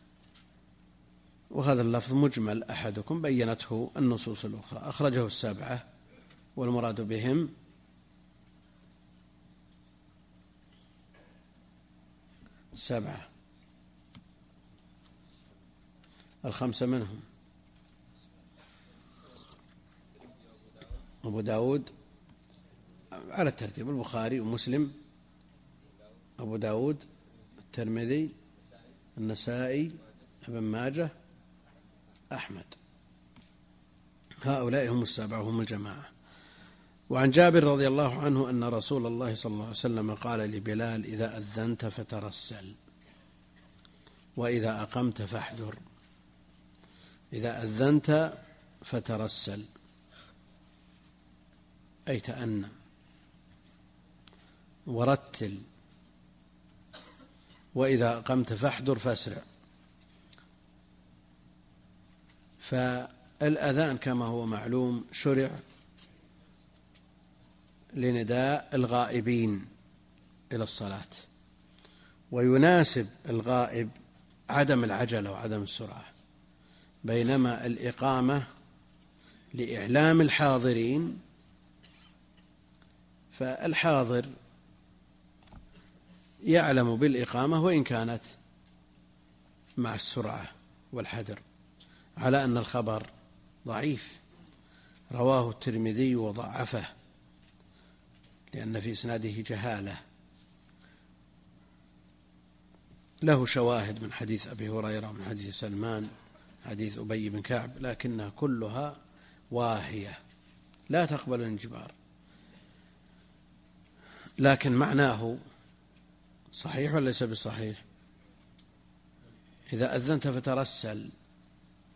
وهذا اللفظ مجمل أحدكم بينته النصوص الأخرى. أخرجه السبعة، والمراد بهم السبعة، الخمسة منهم أبو داود على الترتيب: البخاري ومسلم، أبو داود، الترمذي، النسائي، ابن ماجه، أحمد. هؤلاء هم السبعة، هم الجماعة. وعن جابر رضي الله عنه أن رسول الله صلى الله عليه وسلم قال لبلال: إذا أذنت فترسل، وإذا أقمت فاحذر. إذا أذنت فترسل أي تأنى ورتل، وإذا أقمت فاحذر فاسرع. فالأذان كما هو معلوم شرع لنداء الغائبين إلى الصلاة، ويناسب الغائب عدم العجلة وعدم السرعة، بينما الإقامة لإعلام الحاضرين، فالحاضر يعلم بالإقامة وإن كانت مع السرعة والحذر، على أن الخبر ضعيف، رواه الترمذي وضعفه لأن في إسناده جهالة. له شواهد من حديث أبي هريرة ومن حديث سلمان، حديث أبي بن كعب، لكنها كلها واهية لا تقبل الانجبار، لكن معناه صحيح ولا ليس بصحيح؟ إذا أذنت فترسل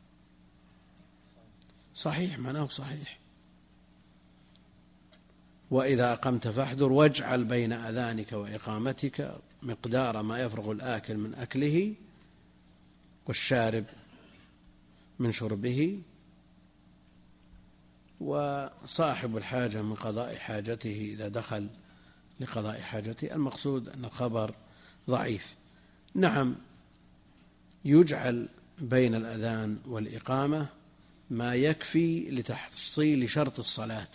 صحيح، معناه صحيح. وإذا أقمت فاحذر واجعل بين أذانك وإقامتك مقدار ما يفرغ الآكل من أكله والشارب من شربه، وصاحب الحاجة من قضاء حاجته إذا دخل لقضاء حاجته. المقصود أن الخبر ضعيف. نعم، يجعل بين الأذان والإقامة ما يكفي لتحصيل شرط الصلاة،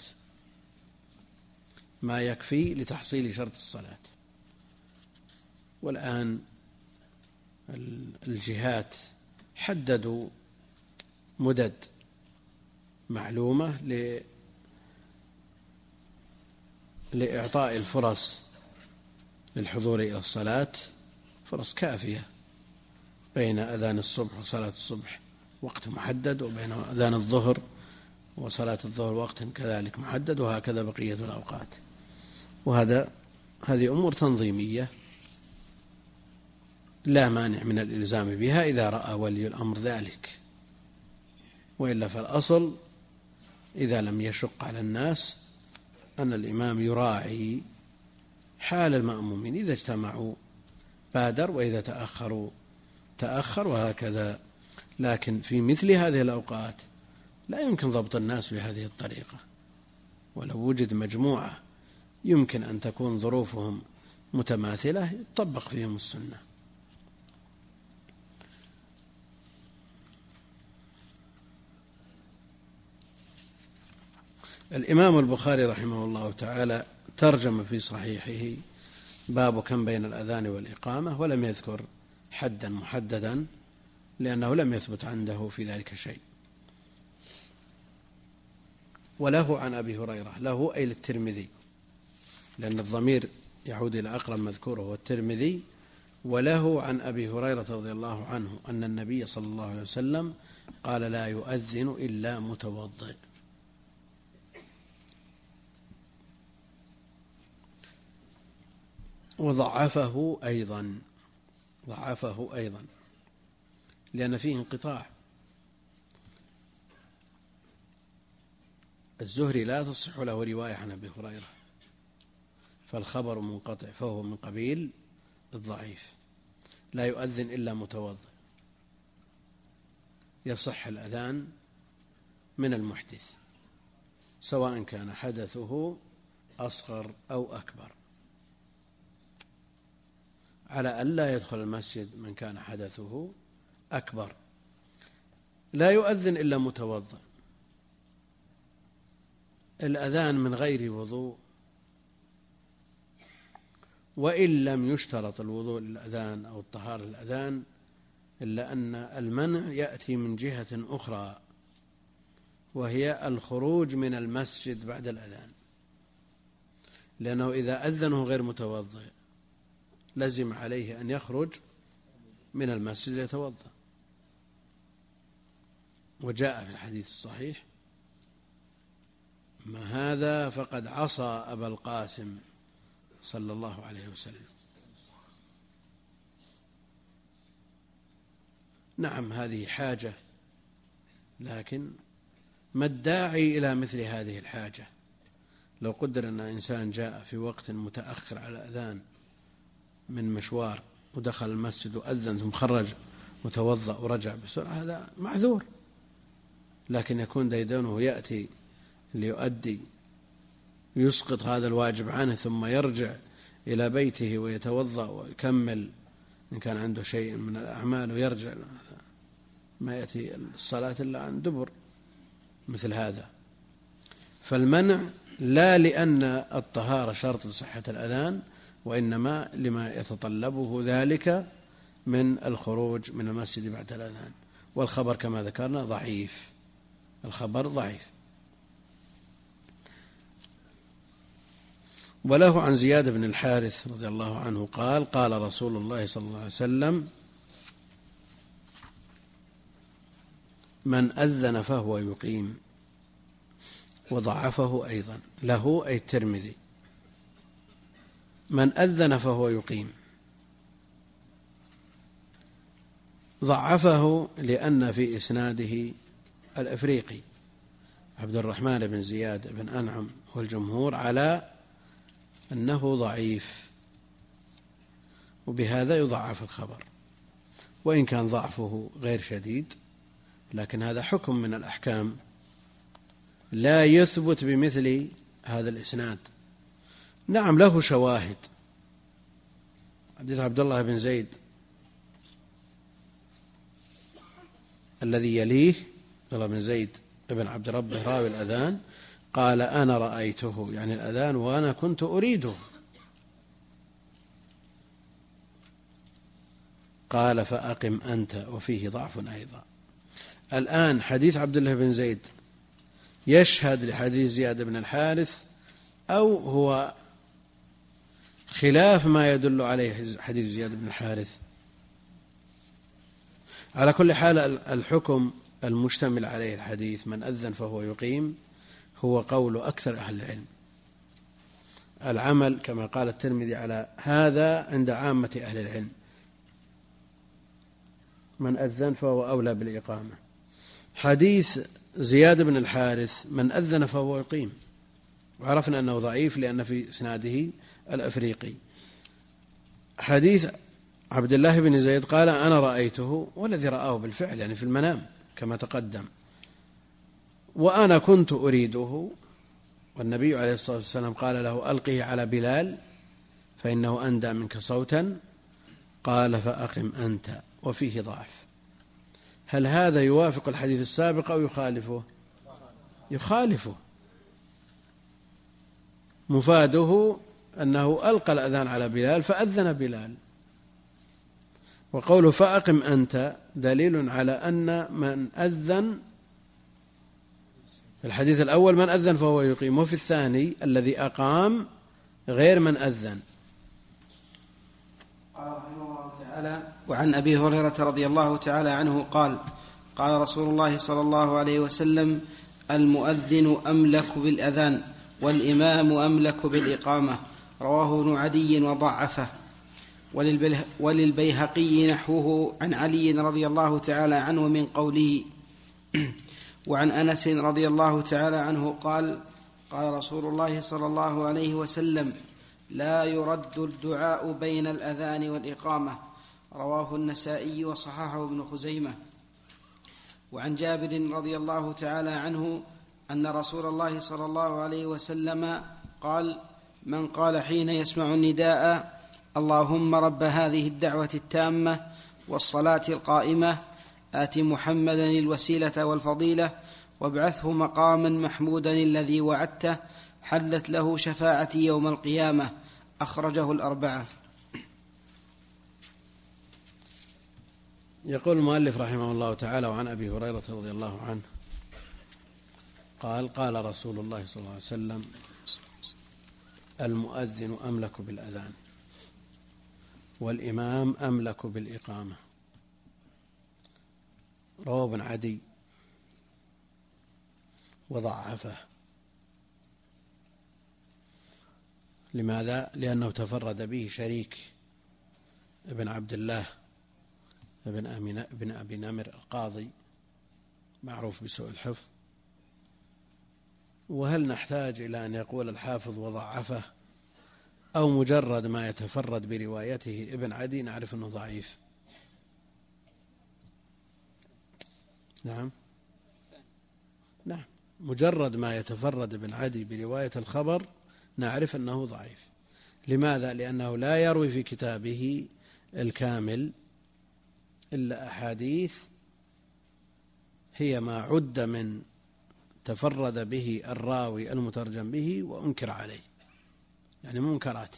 ما يكفي لتحصيل شرط الصلاة. والآن الجهات حددوا مدد معلومة لإعطاء الفرص للحضور إلى الصلاة، فرص كافية بين أذان الصبح وصلاة الصبح وقت محدد، وبين أذان الظهر وصلاة الظهر وقت كذلك محدد، وهكذا بقية الأوقات. وهذا هذه أمور تنظيمية لا مانع من الإلزام بها إذا رأى ولي الأمر ذلك، وإلا فالأصل إذا لم يشق على الناس أن الإمام يراعي حال المأمومين، إذا اجتمعوا بادر وإذا تأخروا تأخر، وهكذا. لكن في مثل هذه الأوقات لا يمكن ضبط الناس بهذه الطريقة، ولو وجد مجموعة يمكن أن تكون ظروفهم متماثلة يطبق فيهم السنة. الإمام البخاري رحمه الله تعالى ترجم في صحيحه باب كم بين الأذان والإقامة، ولم يذكر حدا محددا لأنه لم يثبت عنده في ذلك شيء. وله عن أبي هريرة، له أي للترمذي، لأن الضمير يعود إلى أقرب مذكوره هو الترمذي. وله عن أبي هريرة رضي الله عنه أن النبي صلى الله عليه وسلم قال لا يؤذن إلا متوضئ. وضعفه أيضا ضعفه أيضا لأن فيه انقطاع. الزهري لا تصح له رواية عن أبي هريرة، فالخبر منقطع، فهو من قبيل الضعيف. لا يؤذن إلا متوضئ، يصح الأذان من المحدث سواء كان حدثه أصغر أو أكبر، على ألا يدخل المسجد من كان حدثه أكبر. لا يؤذن إلا متوضئ. الأذان من غير وضوء، وإن لم يشترط الوضوء للأذان أو الطهارة للأذان، إلا أن المنع يأتي من جهة أخرى، وهي الخروج من المسجد بعد الأذان، لأنه إذا أذنه غير متوضئ لزم عليه أن يخرج من المسجد ليتوضأ. وجاء في الحديث الصحيح ما هذا فقد عصى أبا القاسم صلى الله عليه وسلم. نعم، هذه حاجة، لكن ما الداعي إلى مثل هذه الحاجة؟ لو قدر أن إنسان جاء في وقت متأخر على الأذان من مشوار ودخل المسجد وأذن ثم خرج وتوضأ ورجع بسرعة، هذا معذور. لكن يكون ديدنه يأتي ليؤدي يسقط هذا الواجب عنه ثم يرجع إلى بيته ويتوضأ ويكمل إن كان عنده شيء من الأعمال ويرجع، ما يأتي الصلاة إلا عن دبر مثل هذا. فالمنع لا لأن الطهارة شرط لصحة الأذان، وإنما لما يتطلبه ذلك من الخروج من المسجد بعد الأذان. والخبر كما ذكرنا ضعيف، الخبر ضعيف. وله عن زياد بن الحارث رضي الله عنه قال قال رسول الله صلى الله عليه وسلم من أذن فهو يقيم. وضعفه أيضا، له أي الترمذي، من أذن فهو يقيم. ضعفه لأن في إسناده الأفريقي عبد الرحمن بن زياد بن أنعم والجمهور على أنه ضعيف، وبهذا يضعف الخبر، وإن كان ضعفه غير شديد، لكن هذا حكم من الأحكام لا يثبت بمثل هذا الإسناد. نعم له شواهد، حديث عبد الله بن زيد الذي يليه، عبد الله بن زيد بن عبد ربه راوي الأذان، قال أنا رأيته، يعني الأذان، وأنا كنت أريده. قال فأقم أنت، وفيه ضعف أيضا. الآن حديث عبد الله بن زيد يشهد لحديث زياد بن الحارث، أو هو خلاف ما يدل عليه حديث زياد بن الحارث؟ على كل حال الحكم المشتمل عليه الحديث من أذن فهو يقيم هو قول أكثر أهل العلم. العمل كما قال الترمذي على هذا عند عامة أهل العلم، من أذن فهو أولى بالإقامة. حديث زياد بن الحارث من أذن فهو يقيم، وعرفنا أنه ضعيف لأن في إسناده الأفريقي. حديث عبد الله بن زيد قال أنا رأيته، والذي رآه بالفعل يعني في المنام كما تقدم، وأنا كنت أريده، والنبي عليه الصلاة والسلام قال له ألقه على بلال فإنه أندى منك صوتا، قال فأقم أنت، وفيه ضعف. هل هذا يوافق الحديث السابق أو يخالفه؟ يخالفه. مفاده أنه ألقى الأذان على بلال فأذن بلال، وقوله فأقم أنت دليل على أن من أذن في الحديث الأول من أذن فهو يقيم، وفي الثاني الذي أقام غير من أذن. قال رحمه الله تعالى: وعن أبي هريرة رضي الله تعالى عنه قال: قال رسول الله صلى الله عليه وسلم: المؤذن أملك بالأذان والإمام أملك بالإقامة. رواه ابن عدي وضعفه. وللبيهقي نحوه عن علي رضي الله تعالى عنه من قوله. وعن أنس رضي الله تعالى عنه قال: قال رسول الله صلى الله عليه وسلم: لا يرد الدعاء بين الأذان والإقامة. رواه النسائي وصححه ابن خزيمة. وعن جابر رضي الله تعالى عنه أن رسول الله صلى الله عليه وسلم قال: من قال حين يسمع النداء: اللهم رب هذه الدعوة التامة والصلاة القائمة آت محمدا الوسيلة والفضيلة وابعثه مقاما محمودا الذي وعدته، حلت له شفاعتي يوم القيامة. أخرجه الأربعة. يقول المؤلف رحمه الله تعالى: وعن أبي هريرة رضي الله عنه قال: قال رسول الله صلى الله عليه وسلم: المؤذن أملك بالأذان والإمام أملك بالإقامة. رواه ابن عدي وضعفه. لماذا؟ لأنه تفرد به شريك ابن عبد الله ابن أبي نمر القاضي، معروف بسوء الحفظ. وهل نحتاج إلى أن يقول الحافظ وضعفه، أو مجرد ما يتفرد بروايته ابن عدي نعرف أنه ضعيف؟ نعم نعم مجرد ما يتفرد ابن عدي برواية الخبر نعرف أنه ضعيف. لماذا؟ لأنه لا يروي في كتابه الكامل إلا أحاديث هي ما عد من تفرد به الراوي المترجم به وأنكر عليه، يعني منكراته.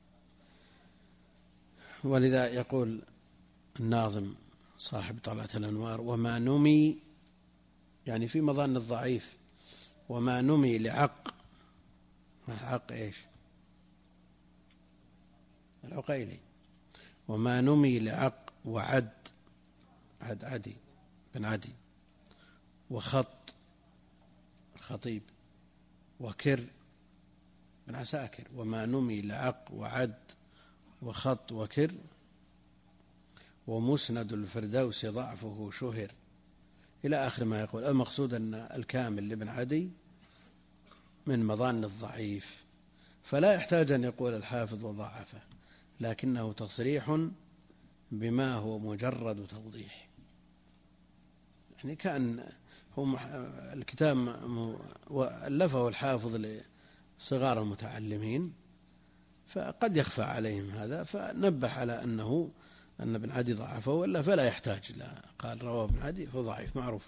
ولذا يقول الناظم صاحب طلعة الأنوار: وما نمي، يعني في مظان الضعيف، وما نمي لعق، عق إيش؟ العقيلي. وما نمي لعق وعد، عد عدي بن عدي، وخط خطيب، وكر بن عساكر. وما نمي لعق وعد وخط وكر، ومسند الفردوس ضعفه شهر. إلى آخر ما يقول. المقصود أن الكامل لابن عدي من مظان الضعيف، فلا يحتاج أن يقول الحافظ وضعفه، لكنه تصريح بما هو مجرد توضيح. يعني كأن هو الكتاب ألفه الحافظ لصغار المتعلمين، فقد يخفى عليهم هذا، فنبه على أنه أن ابن عدي ضعفه، ولا فلا يحتاج إلى قال رواه ابن عدي فضعيف معروف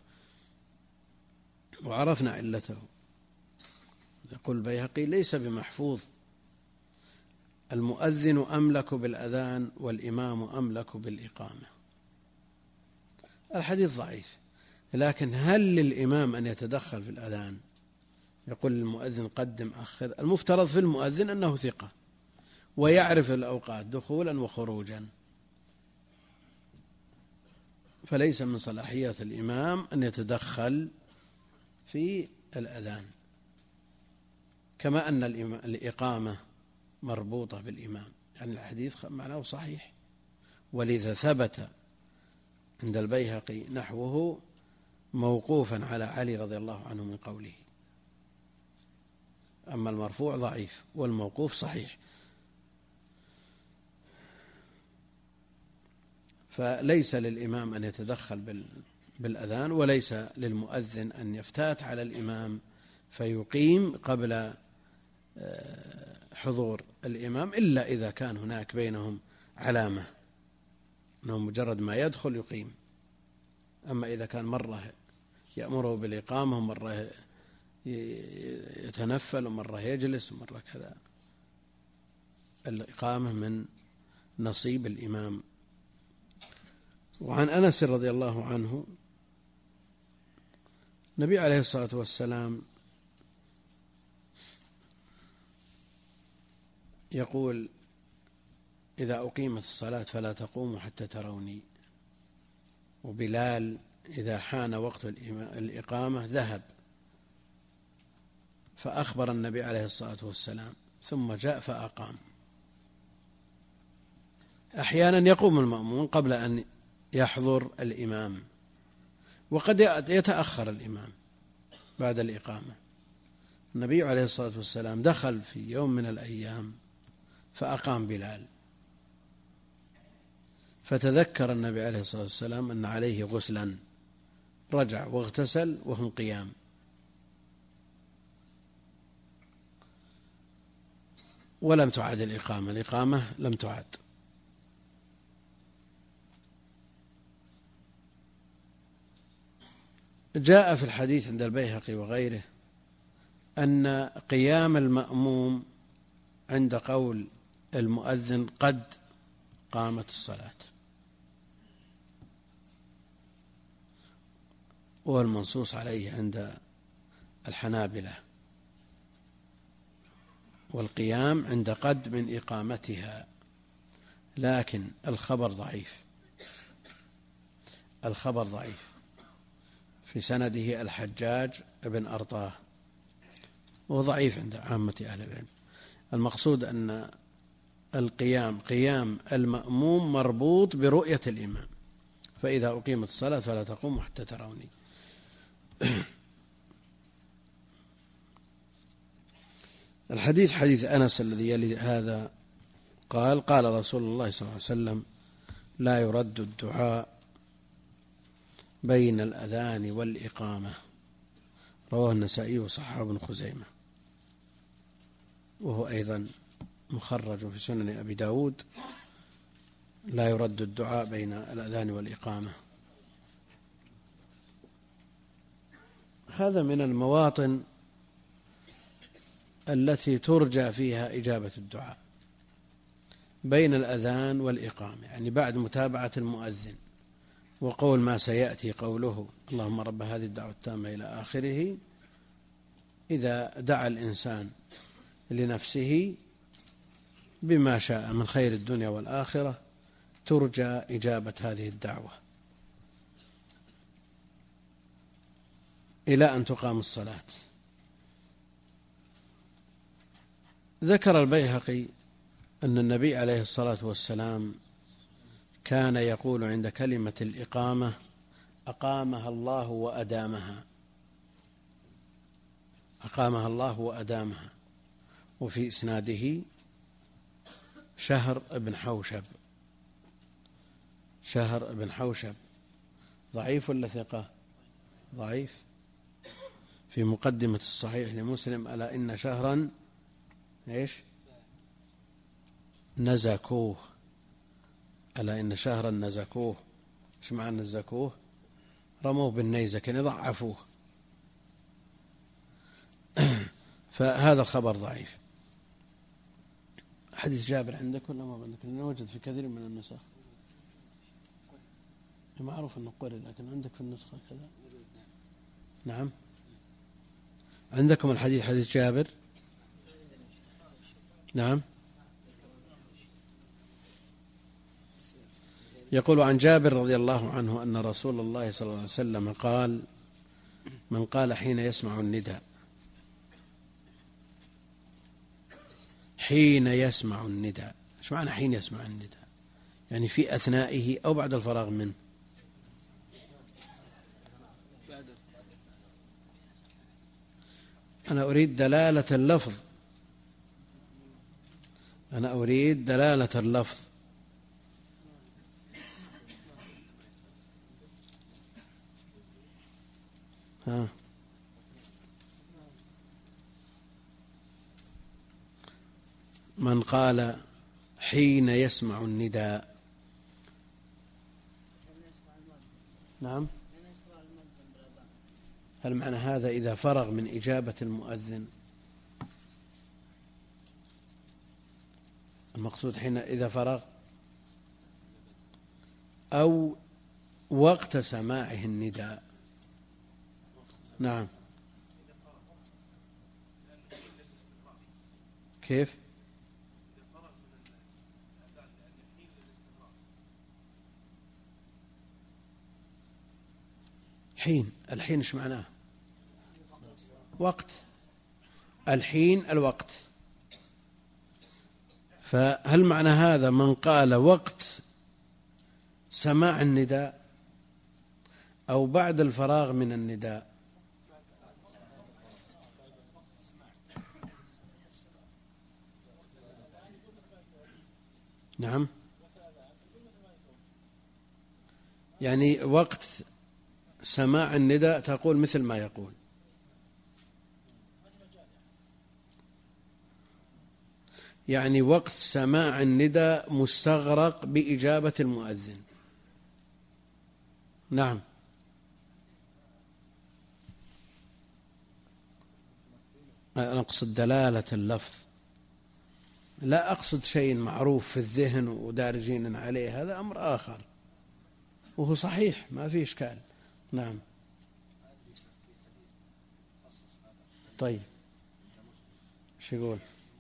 وعرفنا علته. يقول البيهقي ليس بمحفوظ، المؤذن أملك بالأذان والإمام أملك بالإقامة. الحديث ضعيف، لكن هل للإمام أن يتدخل في الأذان؟ يقول المؤذن قدم أخر، المفترض في المؤذن أنه ثقة ويعرف الأوقات دخولا وخروجا، فليس من صلاحية الإمام أن يتدخل في الأذان، كما أن الإقامة مربوطة بالإمام. يعني الحديث معناه صحيح، ولذا ثبت عند البيهقي نحوه موقوفا على علي رضي الله عنه من قوله. أما المرفوع ضعيف والموقوف صحيح. فليس للإمام أن يتدخل بالأذان، وليس للمؤذن أن يفتات على الإمام فيقيم قبل حضور الإمام، إلا إذا كان هناك بينهم علامة أنه مجرد ما يدخل يقيم. أما إذا كان مرة يأمره بالإقامة ومرة يتنفل ومرة يجلس ومرة كذا، الإقامة من نصيب الإمام. وعن أنس رضي الله عنه النبي عليه الصلاة والسلام يقول إذا أقيمت الصلاة فلا تقوموا حتى تروني. وبلال إذا حان وقت الإقامة ذهب فأخبر النبي عليه الصلاة والسلام ثم جاء فأقام. أحيانا يقوم المأمون قبل أن يحضر الإمام، وقد يتأخر الإمام بعد الإقامة. النبي عليه الصلاة والسلام دخل في يوم من الأيام فأقام بلال، فتذكر النبي عليه الصلاة والسلام أن عليه غسلا، رجع واغتسل وهم قيام، ولم تعد الإقامة الإقامة لم تعد. جاء في الحديث عند البيهقي وغيره أن قيام المأموم عند قول المؤذن قد قامت الصلاة، وهو المنصوص عليه عند الحنابلة، والقيام عند قد من إقامتها. لكن الخبر ضعيف، الخبر ضعيف في سنده الحجاج بن أرطاه، وهو ضعيف عند عامة أهل العلم. المقصود أن القيام قيام المأموم مربوط برؤية الإمام، فإذا أقيمت الصلاة فلا تقوموا حتى تروني. الحديث حديث أنس الذي يلي هذا قال قال رسول الله صلى الله عليه وسلم لا يرد الدعاء بين الأذان والإقامة، رواه النسائي وصححه ابن خزيمة، وهو أيضا مخرج في سنن أبي داود لا يرد الدعاء بين الأذان والإقامة. هذا من المواطن التي ترجى فيها إجابة الدعاء بين الأذان والإقامة، يعني بعد متابعة المؤذن وقول ما سيأتي قوله اللهم رب هذه الدعوة التامة إلى آخره. إذا دعا الإنسان لنفسه بما شاء من خير الدنيا والآخرة ترجى إجابة هذه الدعوة إلى أن تقام الصلاة. ذكر البيهقي أن النبي عليه الصلاة والسلام كان يقول عند كلمة الإقامة أقامها الله وأدامها، أقامها الله وأدامها. وفي إسناده شهر بن حوشب. شهر بن حوشب ضعيف ولا ثقة؟ ضعيف. في مقدمة الصحيح لمسلم: ألا إن شهرا إيش نزكوه، ألا إن شهرا نزكوه. إيش معنى نزكوه؟ رموه بالنيزك يعني ضعفوه. فهذا الخبر ضعيف. حديث جابر عندك ولا ما عندك؟ لأنه وجد في كثير من النسخ. معروف أنه قرئ، لكن عندك في النسخة كذا. نعم، عندكم الحديث حديث جابر. نعم. يقول عن جابر رضي الله عنه أن رسول الله صلى الله عليه وسلم قال: من قال حين يسمع النداء، حين يسمع النداء، ايش معنى حين يسمع النداء؟ يعني في أثنائه أو بعد الفراغ منه؟ أنا أريد دلالة اللفظ، أنا أريد دلالة اللفظ. ها. من قال حين يسمع النداء. نعم. هل معنى هذا إذا فرغ من إجابة المؤذن؟ المقصود حين إذا فرغ، أو وقت سماعه النداء؟ نعم. كيف؟ حين، الحين ايش معناه؟ وقت. الحين الوقت. فهل معنى هذا من قال وقت سماع النداء أو بعد الفراغ من النداء؟ نعم، يعني وقت سماع النداء تقول مثل ما يقول. يعني وقت سماع النداء مستغرق بإجابة المؤذن. نعم. أنا أقصد دلالة اللفظ، لا أقصد شيء معروف في الذهن ودارجين عليه، هذا أمر آخر وهو صحيح ما فيه إشكال. نعم. طيب شو يقول؟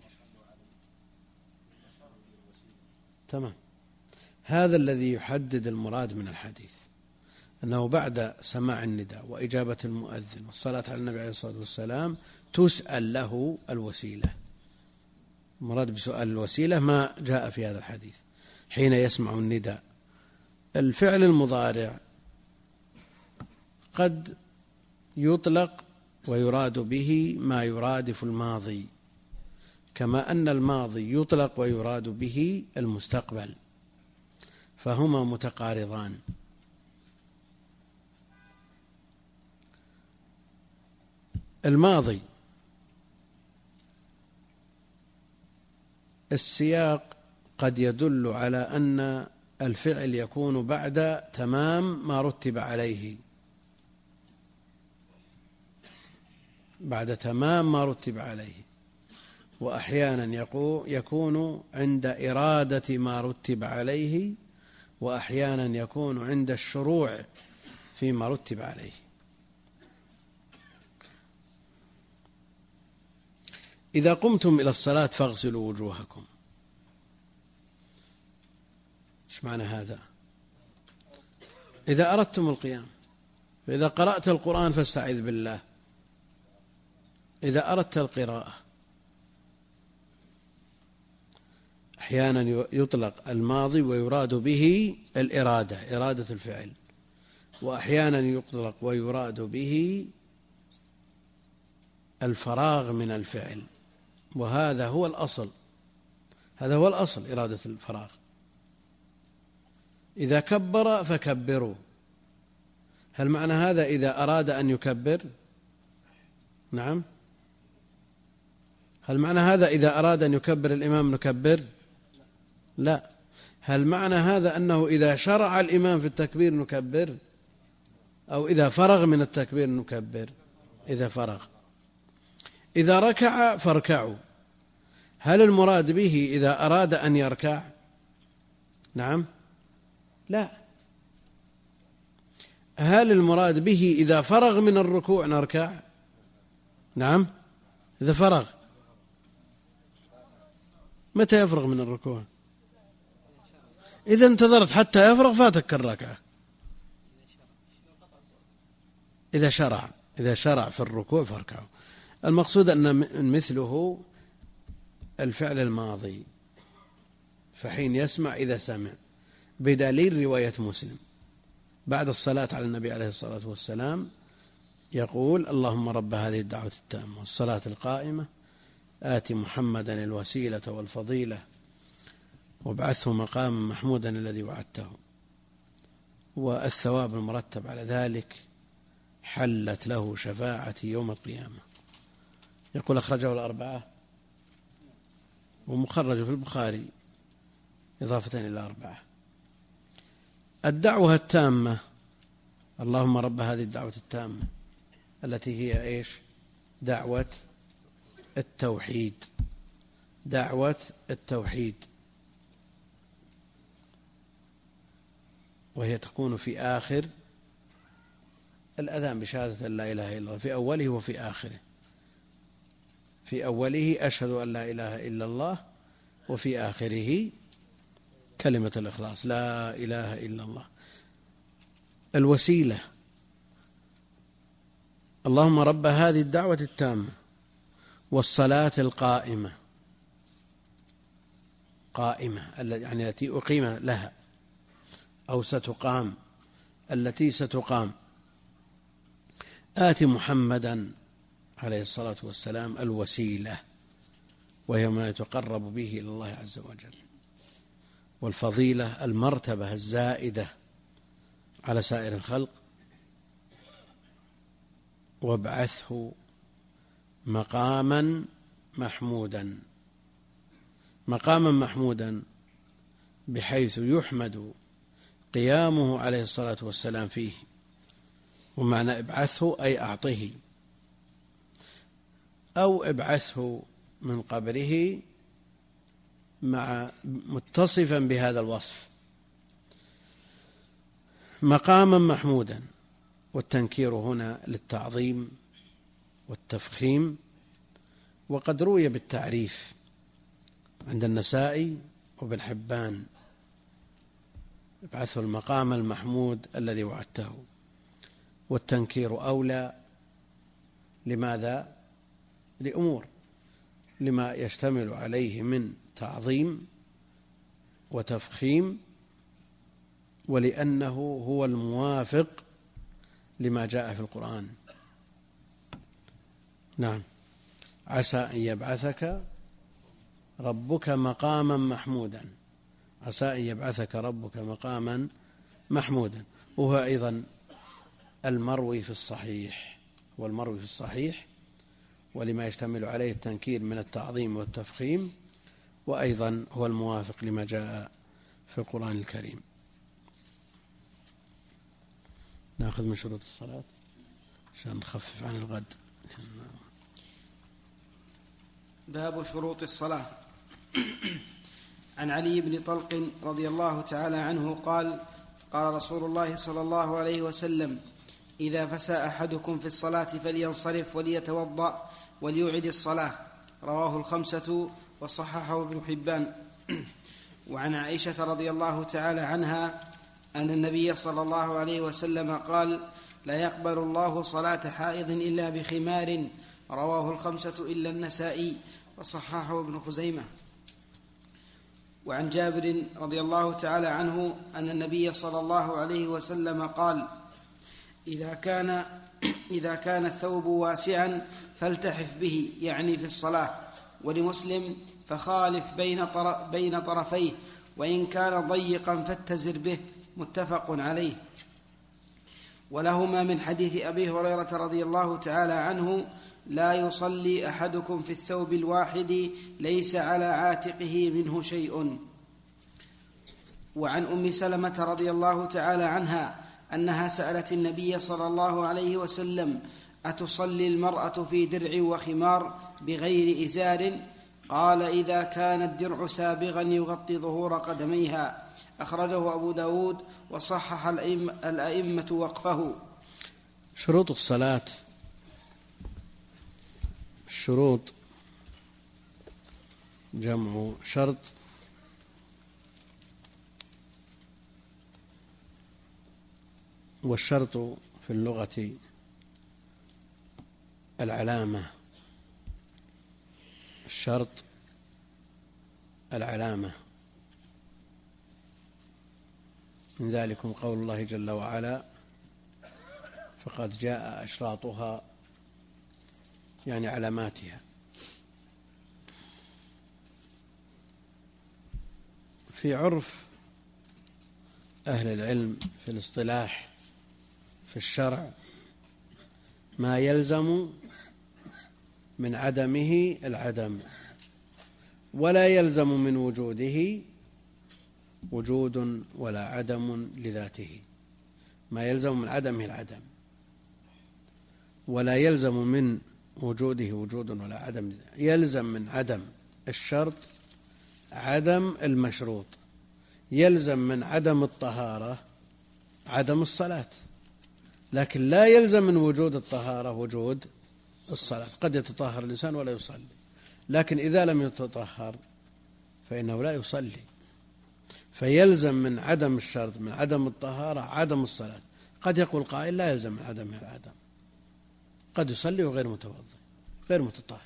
تمام. هذا الذي يحدد المراد من الحديث، أنه بعد سماع النداء وإجابة المؤذن والصلاة على النبي عليه الصلاة والسلام تسأل له الوسيلة. المراد بسؤال الوسيلة ما جاء في هذا الحديث. حين يسمع النداء، الفعل المضارع قد يطلق ويراد به ما يرادف الماضي، كما أن الماضي يطلق ويراد به المستقبل، فهما متقارضان. الماضي السياق قد يدل على أن الفعل يكون بعد تمام ما رتب عليه، بعد تمام ما رتب عليه، وأحيانا يكون عند إرادة ما رتب عليه، وأحيانا يكون عند الشروع فيما رتب عليه. إذا قمتم إلى الصلاة فاغسلوا وجوهكم، إيش معنى هذا؟ إذا أردتم القيام، فإذا قرأت القرآن فاستعذ بالله، إذا أردت القراءة. أحيانا يطلق الماضي ويراد به الإرادة، إرادة الفعل، وأحيانا يطلق ويراد به الفراغ من الفعل، وهذا هو الأصل، هذا هو الأصل إرادة الفراغ. إذا كبر فكبروا، هل معنى هذا إذا أراد أن يكبر؟ نعم. هل معنى هذا إذا أراد أن يكبر الإمام نكبر؟ لا. هل معنى هذا أنه إذا شرع الإمام في التكبير نكبر، أو إذا فرغ من التكبير نكبر؟ إذا فرغ. إذا ركع فاركعوا، هل المراد به إذا أراد أن يركع؟ نعم. لا. هل المراد به إذا فرغ من الركوع نركع؟ نعم. إذا فرغ. متى يفرغ من الركوع؟ إذا انتظرت حتى يفرغ فاتك الركعة. إذا شرع إذا شرع في الركوع فاركعوا. المقصود أن مثله الفعل الماضي، فحين يسمع إذا سمع، بدليل رواية مسلم بعد الصلاة على النبي عليه الصلاة والسلام يقول: اللهم رب هذه الدعوة التامة والصلاة القائمة آت محمدا الوسيلة والفضيلة وابعثه مقاما محمودا الذي وعدته، والثواب المرتب على ذلك حلت له شفاعتي يوم القيامة. يقول أخرجه الأربعة ومخرج في البخاري إضافة إلى الأربعة. الدعوة التامة، اللهم رب هذه الدعوة التامة، التي هي إيش؟ دعوة التوحيد، دعوة التوحيد، وهي تكون في آخر الأذان بشهادة أن لا إله إلا الله، في أوله وفي آخره. في أوله أشهد أن لا إله إلا الله، وفي آخره كلمة الإخلاص لا إله إلا الله. الوسيلة، اللهم رب هذه الدعوة التامة والصلاة القائمة، قائمة يعني التي أقيم لها أو ستقام، التي ستقام. آت محمدا عليه الصلاة والسلام الوسيلة، وهي ما يتقرب به إلى الله عز وجل، والفضيلة المرتبة الزائدة على سائر الخلق، وابعثه مقاما محمودا، مقاما محمودا بحيث يحمد قيامه عليه الصلاة والسلام فيه. ومعنى ابعثه أي أعطه، أو ابعثه من قبره مع متصفا بهذا الوصف، مقاما محمودا. والتنكير هنا للتعظيم والتفخيم، وقد روي بالتعريف عند النسائي وابن حبان: ابعثه المقام المحمود الذي وعدته. والتنكير أولى، لماذا؟ لأمور: لما يشتمل عليه من تعظيم وتفخيم، ولأنه هو الموافق لما جاء في القرآن. نعم. عسى أن يبعثك ربك مقاما محمودا، عسى أن يبعثك ربك مقاما محمودا، وهو أيضا المروي في الصحيح، والمروي في الصحيح، ولما يشتمل عليه التنكير من التعظيم والتفخيم، وأيضا هو الموافق لما جاء في القرآن الكريم. نأخذ من شروط الصلاة عشان نخفف عن الغد. باب شروط الصلاة. عن علي بن طلق رضي الله تعالى عنه قال: قال رسول الله صلى الله عليه وسلم: إذا فسى أحدكم في الصلاة فلينصرف وليتوضأ وليعد الصلاة. رواه الخمسة وصححه ابن حبان. وعن عائشة رضي الله تعالى عنها أن النبي صلى الله عليه وسلم قال: لا يقبل الله صلاة حائض إلا بخمار. رواه الخمسة إلا النسائي وصححه ابن خزيمة. وعن جابر رضي الله تعالى عنه أن النبي صلى الله عليه وسلم قال: إذا كان إذا كان الثوب واسعا فالتحف به، يعني في الصلاة. ولمسلم: فخالف بين بين طرفيه، وإن كان ضيقا فاتزر به، متفق عليه. ولهما من حديث أبي هريرة رضي الله تعالى عنه: لا يصلي أحدكم في الثوب الواحد ليس على عاتقه منه شيء. وعن أم سلمة رضي الله تعالى عنها أنها سألت النبي صلى الله عليه وسلم: أتصلي المرأة في درع وخمار بغير إزار؟ قال: إذا كان الدرع سابغا يغطي ظهور قدميها. أخرجه أبو داود وصحح الأئمة وقفه. شروط الصلاة. الشروط جمع شرط، والشرط في اللغة العلامة. الشرط العلامة، من ذلكم قول الله جل وعلا: فقد جاء أشراطها، يعني علاماتها. في عرف أهل العلم في الاصطلاح في الشرع ما يلزم من عدمه العدم، ولا يلزم من وجوده وجود ولا عدم لذاته. ما يلزم من عدمه العدم، ولا يلزم من وجوده وجود ولا عدم لذاته. يلزم من عدم الشرط عدم المشروط، يلزم من عدم الطهارة عدم الصلاة، لكن لا يلزم من وجود الطهارة وجود الصلاة. قد يتطهر الإنسان ولا يصلي، لكن إذا لم يتطهر فإنه لا يصلي. فيلزم من عدم الشرط من عدم الطهارة عدم الصلاة. قد يقول قائل: لا يلزم من عدمها العدم، قد يصلي وغير متوضئ غير متطهر.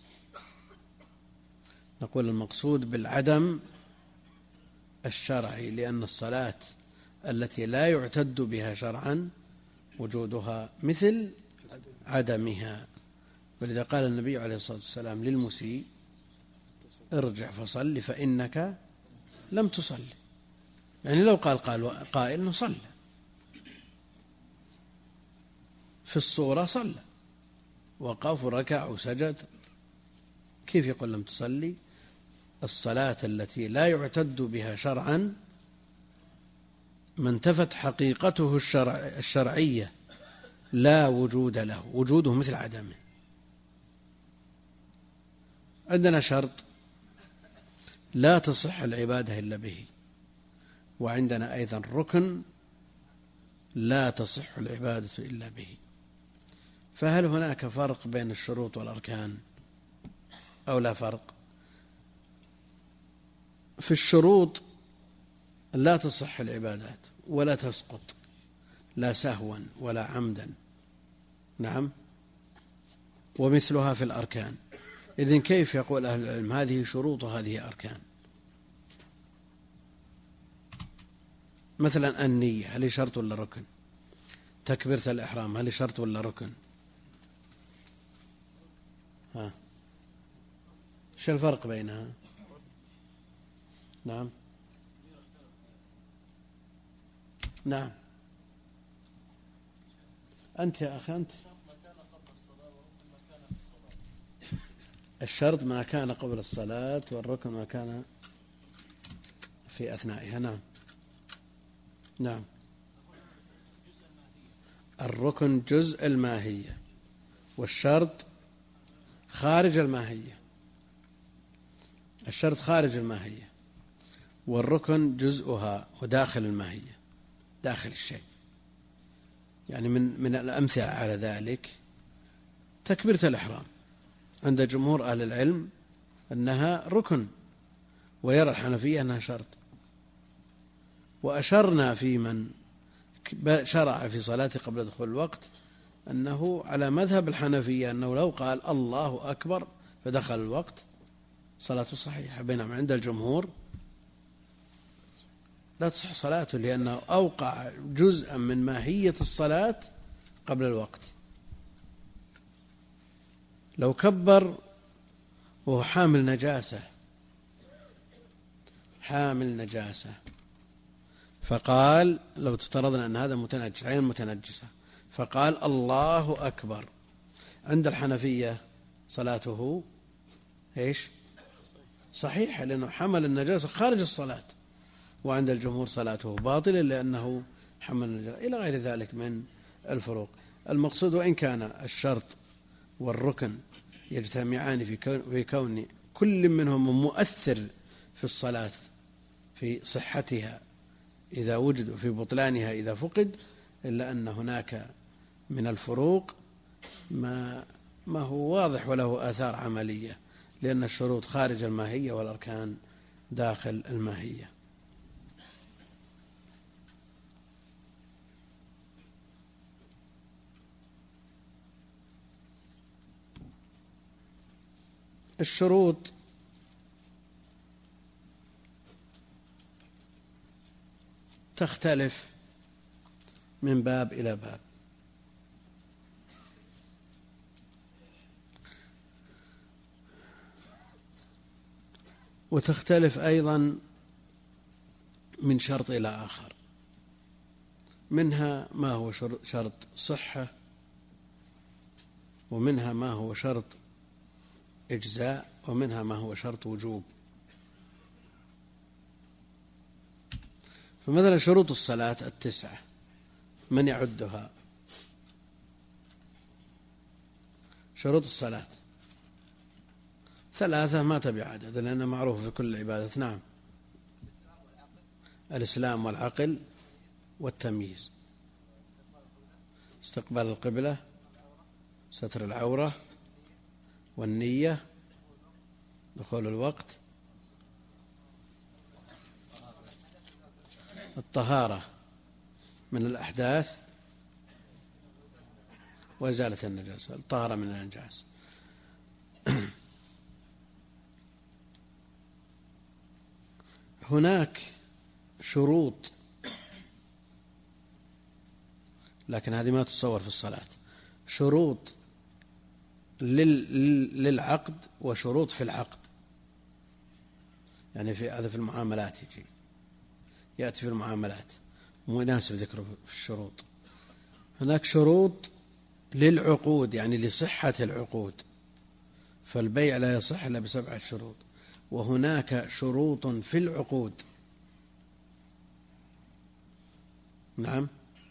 نقول: المقصود بالعدم الشرعي، لأن الصلاة التي لا يعتد بها شرعا وجودها مثل عدمها. ولذا قال النبي عليه الصلاة والسلام للمسيء: ارجع فصل فإنك لم تصلي. يعني لو قال قال قائل: نصلى في الصورة، صلى وقف وركع وسجد، كيف يقول لم تصلي؟ الصلاة التي لا يعتد بها شرعا ما انتفت حقيقته الشرع الشرعية لا وجود له، وجوده مثل عدمه. عندنا شرط لا تصح العبادة إلا به، وعندنا أيضا ركن لا تصح العبادة إلا به. فهل هناك فرق بين الشروط والأركان أو لا فرق؟ في الشروط لا تصح العبادات ولا تسقط، لا سهوا ولا عمدا. نعم. ومثلها في الأركان. إذن كيف يقول أهل العلم هذه شروط وهذه أركان؟ مثلا النية، هل شرط ولا ركن؟ تكبيرة الإحرام، هل شرط ولا ركن؟ ها، شو الفرق بينها؟ نعم نعم. أنت يا أخي أنت، الشرط ما كان قبل الصلاة، والركن ما كان في أثنائها. نعم نعم. الركن جزء الماهية، والشرط خارج الماهية. الشرط خارج الماهية، والركن جزءها وداخل الماهية، داخل الشيء. يعني من من الأمثلة على ذلك تكبيرة الإحرام، عند جمهور أهل العلم أنها ركن، ويرى الحنفية أنها شرط. وأشرنا في من شرع في صلاة قبل دخول الوقت أنه على مذهب الحنفية أنه لو قال الله أكبر فدخل الوقت صلاته صحيحة، بينما عند الجمهور لا تصح صلاته، لأنه أوقع جزءا من ماهية الصلاة قبل الوقت. لو كبر وهو حامل نجاسة حامل نجاسة فقال، لو تفترضنا أن هذا متنجس عين متنجسة، فقال الله أكبر، عند الحنفية صلاته إيش؟ صحيحة، لأنه حمل النجاسة خارج الصلاة، وعند الجمهور صلاته باطلة لأنه حمل النجاسة، إلى غير ذلك من الفروق. المقصود وإن كان الشرط والركن يجتمعان في كون كل منهم مؤثر في الصلاة في صحتها إذا وجد وفي بطلانها إذا فقد، إلا أن هناك من الفروق ما ما هو واضح وله آثار عملية، لأن الشروط خارج الماهية والأركان داخل الماهية. الشروط تختلف من باب إلى باب، وتختلف أيضا من شرط إلى آخر، منها ما هو شرط صحة، ومنها ما هو شرط إجزاء، ومنها ما هو شرط وجوب. فمثلا شروط الصلاة التسعة من يعدها؟ شروط الصلاة ثلاثة ما تبي عدد لأنها معروفة في كل العبادة. نعم، الإسلام والعقل والتمييز، استقبال القبلة، ستر العورة، والنية، دخول الوقت، الطهارة من الأحداث، وإزالة النجاسة، الطهارة من النجاسة. هناك شروط، لكن هذه ما تتصور في الصلاة، شروط للعقد وشروط في العقد، يعني في هذا في المعاملات يجي يأتي في المعاملات مناسب ذكره في الشروط. هناك شروط للعقود يعني لصحة العقود، فالبيع لا يصح إلا بسبعة شروط. وهناك شروط في العقود، نعم،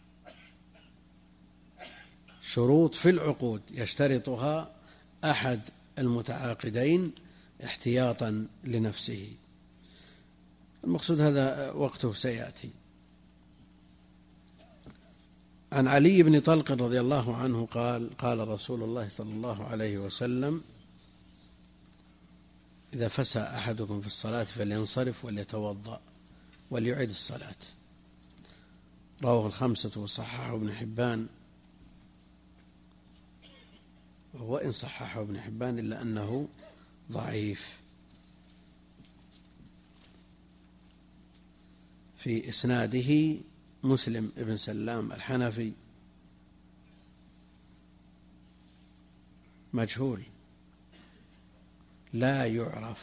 شروط في العقود يشترطها أحد المتعاقدين احتياطا لنفسه. المقصود هذا وقته سيأتي. عن علي بن طلق رضي الله عنه قال: قال رسول الله صلى الله عليه وسلم: إذا فسى أحدكم في الصلاة فلينصرف وليتوضأ وليعيد الصلاة. رواه الخمسة وصححه ابن حبان، وإن صححه ابن حبان إلا أنه ضعيف. في إسناده مسلم ابن سلام الحنفي مجهول لا يعرف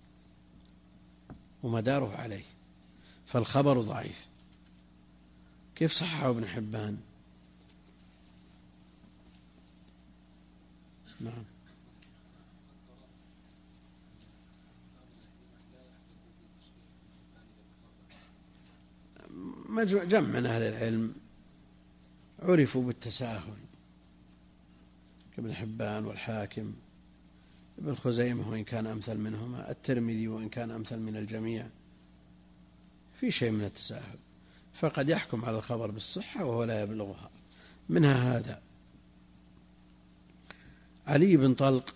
ومداره عليه، فالخبر ضعيف. كيف صححه ابن حبان؟ نعم، جمع من أهل العلم عرفوا بالتساهل كابن حبان والحاكم، ابن خزيمة وإن كان أمثل منهما، الترمذي وإن كان أمثل من الجميع، في شيء من التساهل، فقد يحكم على الخبر بالصحة وهو لا يبلغها. منها هذا. علي بن طلق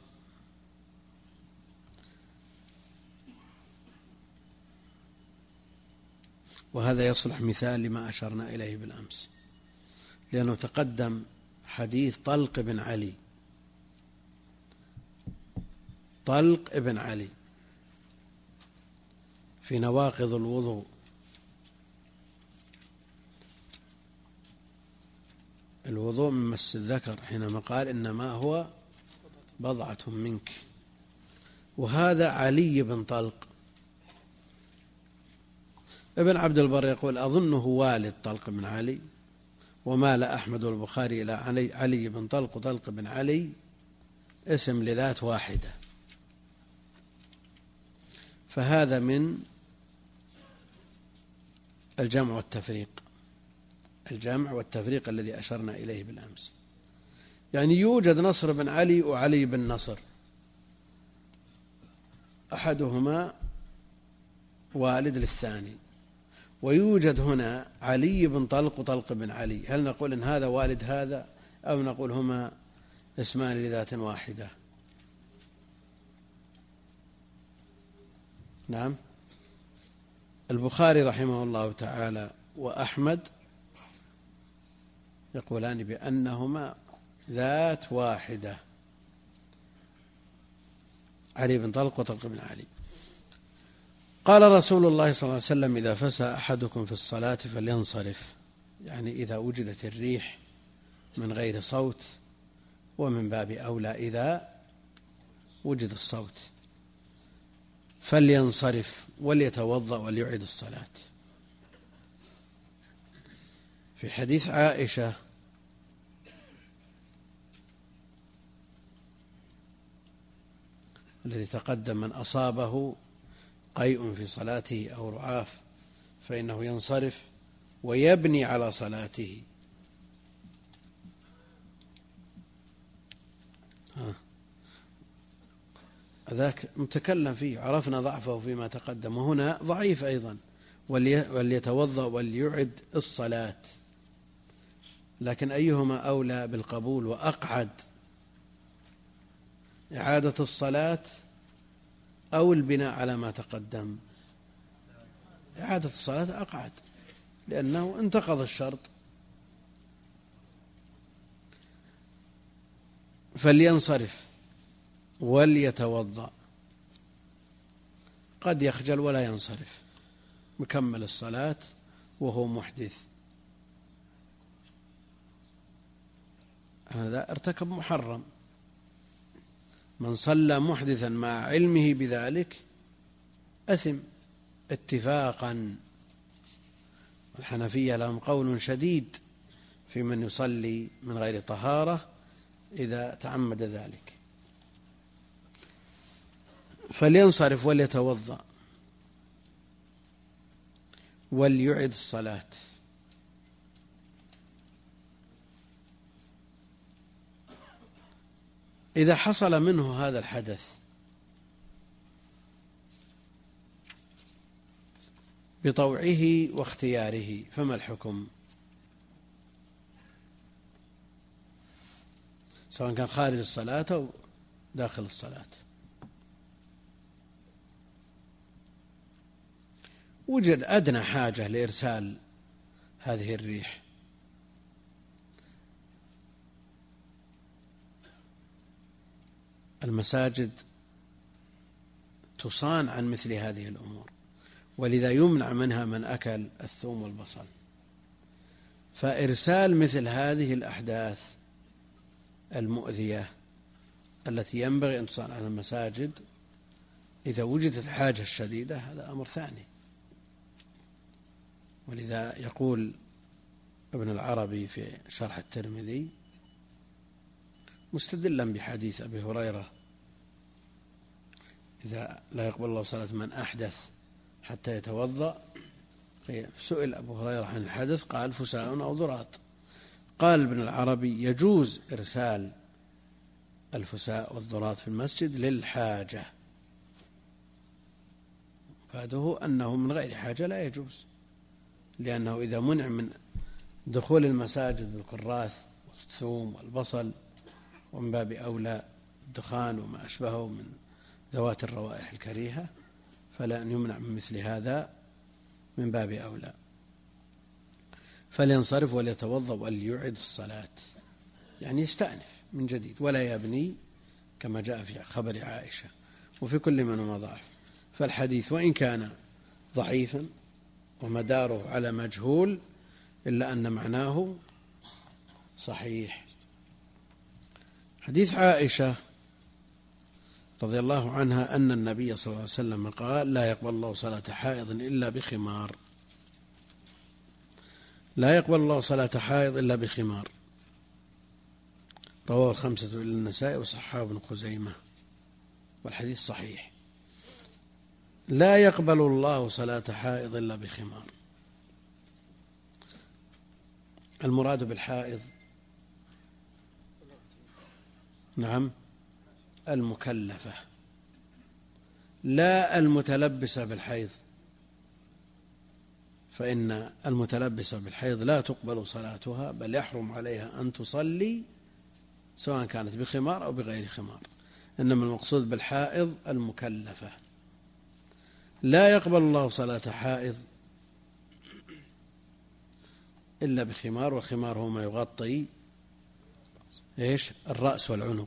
وهذا يصلح مثال لما أشرنا إليه بالأمس، لأنه تقدم حديث طلق بن علي، طلق بن علي في نواقض الوضوء، الوضوء من مس الذكر حينما قال إنما هو بضعة منك. وهذا علي بن طلق. ابن عبد البر يقول أظنه والد طلق بن علي، ومال أحمد والبخاري إلى علي, علي بن طلق، وطلق بن علي اسم لذات واحدة. فهذا من الجمع والتفريق، الجمع والتفريق الذي أشرنا إليه بالأمس. يعني يوجد نصر بن علي وعلي بن نصر، أحدهما والد للثاني، ويوجد هنا علي بن طلق وطلق بن علي. هل نقول إن هذا والد هذا، أو نقول هما اسمان لذات واحدة؟ نعم. البخاري رحمه الله تعالى وأحمد يقولان بأنهما ذات واحدة، علي بن طلق وطلق بن علي. قال رسول الله صلى الله عليه وسلم: إذا فسى أحدكم في الصلاة فلينصرف، يعني إذا وجدت الريح من غير صوت، ومن باب أولى إذا وجد الصوت، فلينصرف وليتوضأ وليعيد الصلاة. في حديث عائشة الذي تقدم: من أصابه قيء في صلاته أو رعاف فإنه ينصرف ويبني على صلاته. ذاك متكلم فيه، عرفنا ضعفه فيما تقدم، وهنا ضعيف أيضا: وليتوضأ وليعد الصلاة. لكن أيهما أولى بالقبول وأقعد، إعادة الصلاة أو البناء على ما تقدم؟ إعادة الصلاة أقعد، لأنه انتقض الشرط. فلينصرف وليتوضأ. قد يخجل ولا ينصرف، مكمل الصلاة وهو محدث، هذا ارتكب محرم. من صلى محدثا مع علمه بذلك أثم اتفاقا. الحنفية لهم قول شديد في من يصلي من غير طهارة إذا تعمد ذلك. فلينصرف وليتوضأ وليعد الصلاة. إذا حصل منه هذا الحدث بطوعه واختياره فما الحكم؟ سواء كان خارج الصلاة أو داخل الصلاة. وجد أدنى حاجة لإرسال هذه الريح، المساجد تصان عن مثل هذه الأمور، ولذا يمنع منها من أكل الثوم والبصل. فإرسال مثل هذه الأحداث المؤذية التي ينبغي أن تصان عن المساجد إذا وجدت الحاجة الشديدة هذا أمر ثاني. ولذا يقول ابن العربي في شرح الترمذي مستدلا بحديث أبي هريرة: إذا لا يقبل الله صلاة من أحدث حتى يتوضأ. سئل أبو هريرة عن الحدث قال: فساء أو ضراط. قال ابن العربي: يجوز إرسال الفساء والضراط في المسجد للحاجة، فهذا أنه من غير حاجة لا يجوز، لأنه إذا منع من دخول المساجد بالكراث والثوم والبصل، ومن باب أولى الدخان وما أشبهه من ذوات الروائح الكريهة، فلا أن يمنع من مثل هذا من باب أولى. فلينصرف وليتوضأ وليعد الصلاة، يعني يستأنف من جديد ولا يبني، كما جاء في خبر عائشة. وفي كل منهما ضعف. فالحديث وإن كان ضعيفا ومداره على مجهول، إلا أن معناه صحيح. حديث عائشة رضي الله عنها أن النبي صلى الله عليه وسلم قال: لا يقبل الله صلاة حائض إلا بخمار. لا يقبل الله صلاة حائض إلا بخمار. رواه الخمسة إلا النسائي وصححه ابن خزيمة، والحديث صحيح. لا يقبل الله صلاة حائض إلا بخمار. المراد بالحائض نعم المكلفة، لا المتلبسة بالحيض، فإن المتلبسة بالحيض لا تقبل صلاتها، بل يحرم عليها أن تصلي سواء كانت بخمار أو بغير خمار. إنما المقصود بالحائض المكلفة. لا يقبل الله صلاة حائض إلا بخمار، والخمار هو ما يغطي إيش؟ الرأس والعنق.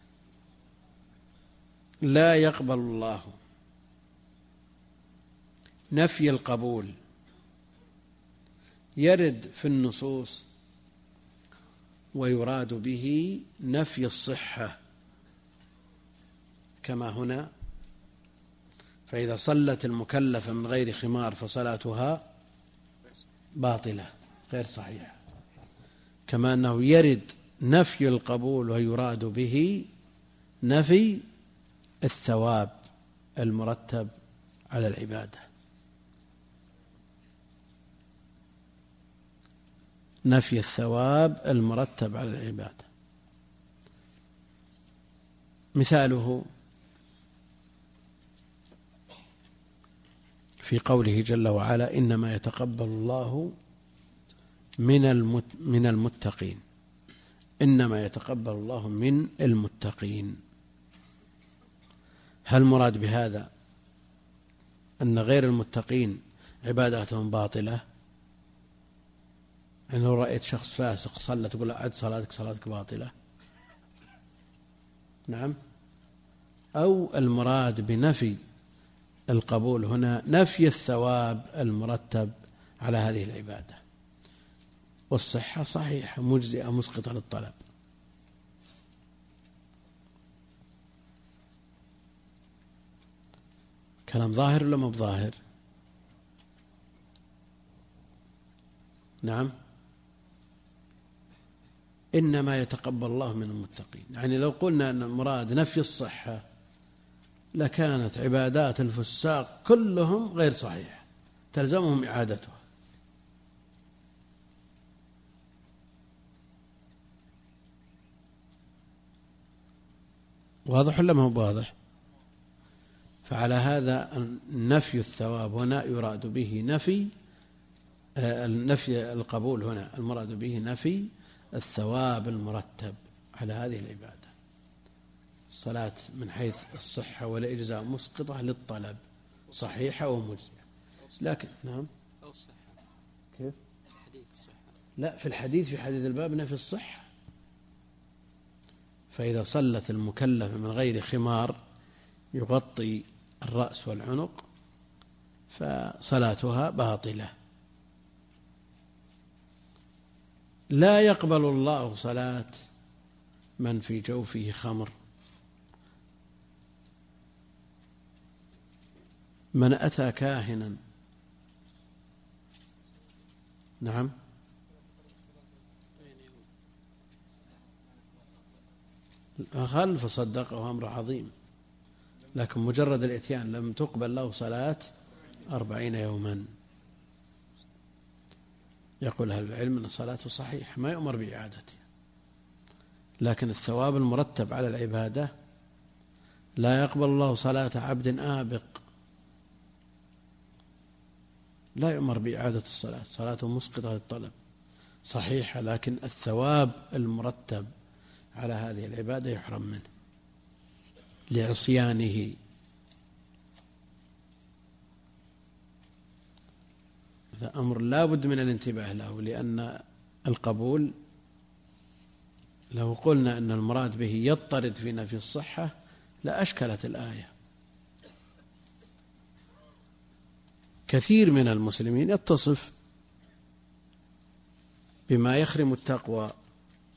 لا يقبل الله نفي القبول يرد في النصوص، ويراد به نفي الصحة كما هنا، فإذا صلت المكلفة من غير خمار فصلاتها باطلة غير صحيحة. كما أنه يرد نفي القبول ويراد به نفي الثواب المرتب على العبادة. نفي الثواب المرتب على العبادة. مثاله في قوله جل وعلا: إنما يتقبل الله من المتقين. إنما يتقبل الله من المتقين. هل مراد بهذا أن غير المتقين عباداتهم باطلة؟ يعني لو رأيت شخص فاسق صلى تقول أعد صلاتك صلاتك باطلة؟ نعم. أو المراد بنفي القبول هنا نفي الثواب المرتب على هذه العبادة، والصحة صحيحة مجزئة مسقطة للطلب. كلام ظاهر ولا مو بظاهر؟ نعم. إنما يتقبل الله من المتقين، يعني لو قلنا أن المراد نفي الصحة لكانت عبادات الفساق كلهم غير صحيحة تلزمهم إعادتها. واضح ولا ما هو واضح؟ فعلى هذا نفي الثواب هنا يراد به نفي نفي القبول، هنا المراد به نفي الثواب المرتب على هذه العبادة. الصلاة من حيث الصحة والإجزاء مسقطة للطلب، صحيحة ومجزئة. لكن نعم كيف؟ لا، في الحديث في حديث الباب نفي الصحة. فإذا صلت المكلفة من غير خمار يغطي الرأس والعنق فصلاتها باطلة. لا يقبل الله صلاة من في جوفه خمر. من أتى كاهنا نعم أخل فصدقه أمر عظيم، لكن مجرد الإتيان لم تقبل له صلاة أربعين يوما. يقول أهل العلم أن صلاته صحيح ما يؤمر بإعادته، لكن الثواب المرتب على العبادة لا يقبل الله صلاة عبد آبق، لا يؤمر بإعادة الصلاة، صلاته مسقطة للطلب صحيحة، لكن الثواب المرتب على هذه العبادة يحرم منه لعصيانه. هذا أمر لا بد من الانتباه له، لأن القبول لو قلنا أن المراد به يضطرد في نفي الصحة لأشكلت الآية. كثير من المسلمين يتصف بما يخرم التقوى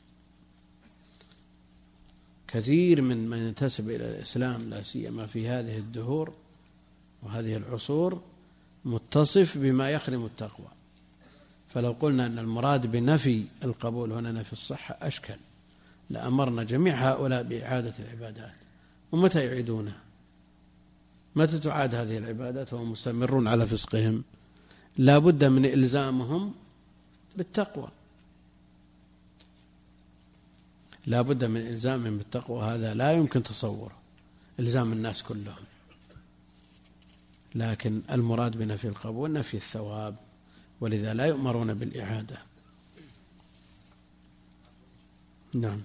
كثير من من ينتسب إلى الإسلام لا سيما في هذه الدهور وهذه العصور متصف بما يخرم التقوى. فلو قلنا أن المراد بنفي القبول هنا نفي الصحة أشكل، لأمرنا جميع هؤلاء بإعادة العبادات. ومتى يعيدونها؟ متى تعاد هذه العبادات وهم مستمرون على فسقهم؟ لا بد من إلزامهم بالتقوى، لا بد من إلزامهم بالتقوى. هذا لا يمكن تصوره، إلزام الناس كلهم. لكن المراد بنفي القبول نفي الثواب، ولذا لا يؤمرون بالإعادة. نعم.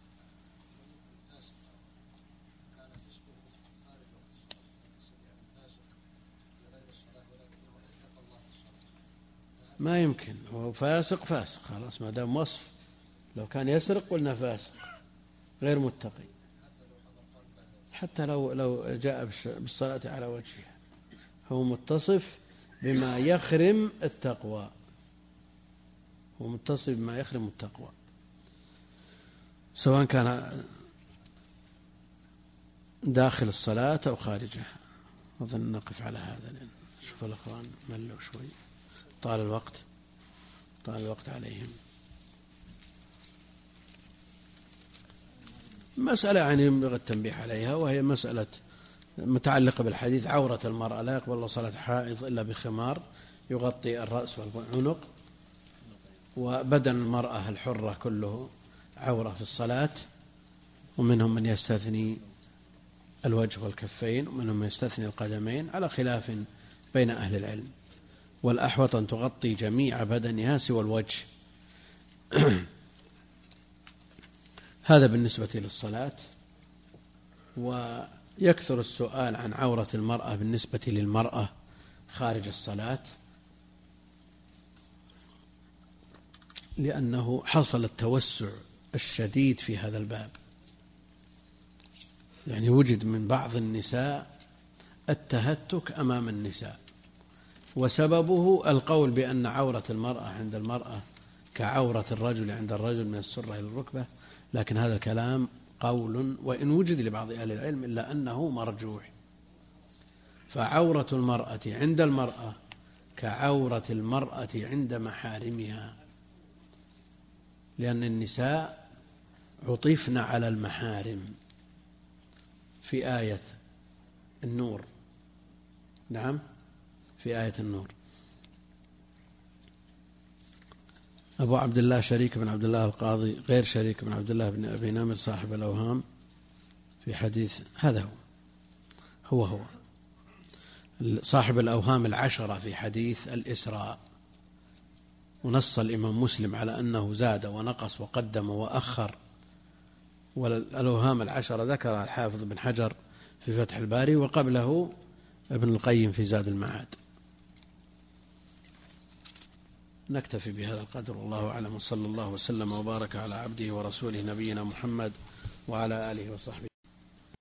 ما يمكن، هو فاسق فاسق خلاص ما دام وصف. لو كان يسرق قلنا فاسق غير متقي، حتى لو لو جاء بالصلاة على وجهها، هو متصف بما يخرم التقوى، هو متصف بما يخرم التقوى سواء كان داخل الصلاة أو خارجها. أظن نقف على هذا، لأن شوف الأخوان ملوا شوي، طال الوقت طال الوقت عليهم. مسألة يعني ينبغي التنبيه عليها، وهي مسألة متعلقة بالحديث: عورة المرأة لا يقبل الله صلاة حائض إلا بخمار يغطي الرأس والعنق، وبدن المرأة الحرة كله عورة في الصلاة، ومنهم من يستثني الوجه والكفين، ومنهم من يستثني القدمين، على خلاف بين أهل العلم. والأحوط أن تغطي جميع بدنها سوى الوجه. هذا بالنسبة للصلاة. ويكثر السؤال عن عورة المرأة بالنسبة للمرأة خارج الصلاة، لأنه حصل التوسع الشديد في هذا الباب. يعني وجد من بعض النساء التهتك أمام النساء، وسببه القول بأن عورة المرأة عند المرأة كعورة الرجل عند الرجل من السرة إلى الركبة. لكن هذا الكلام قول وإن وجد لبعض أهل العلم إلا أنه مرجوح. فعورة المرأة عند المرأة كعورة المرأة عند محارمها، لأن النساء عطفن على المحارم في آية النور. نعم، في آية النور. أبو عبد الله شريك بن عبد الله القاضي غير شريك بن عبد الله بن أبي نمر صاحب الأوهام في حديث، هذا هو هو هو صاحب الأوهام العشرة في حديث الإسراء. ونص الإمام مسلم على أنه زاد ونقص وقدم وأخر. والأوهام العشرة ذكر الحافظ بن حجر في فتح الباري، وقبله ابن القيم في زاد المعاد. نكتفي بهذا القدر، والله أعلم، وصلى الله وسلم وبارك على عبده ورسوله نبينا محمد وعلى آله وصحبه.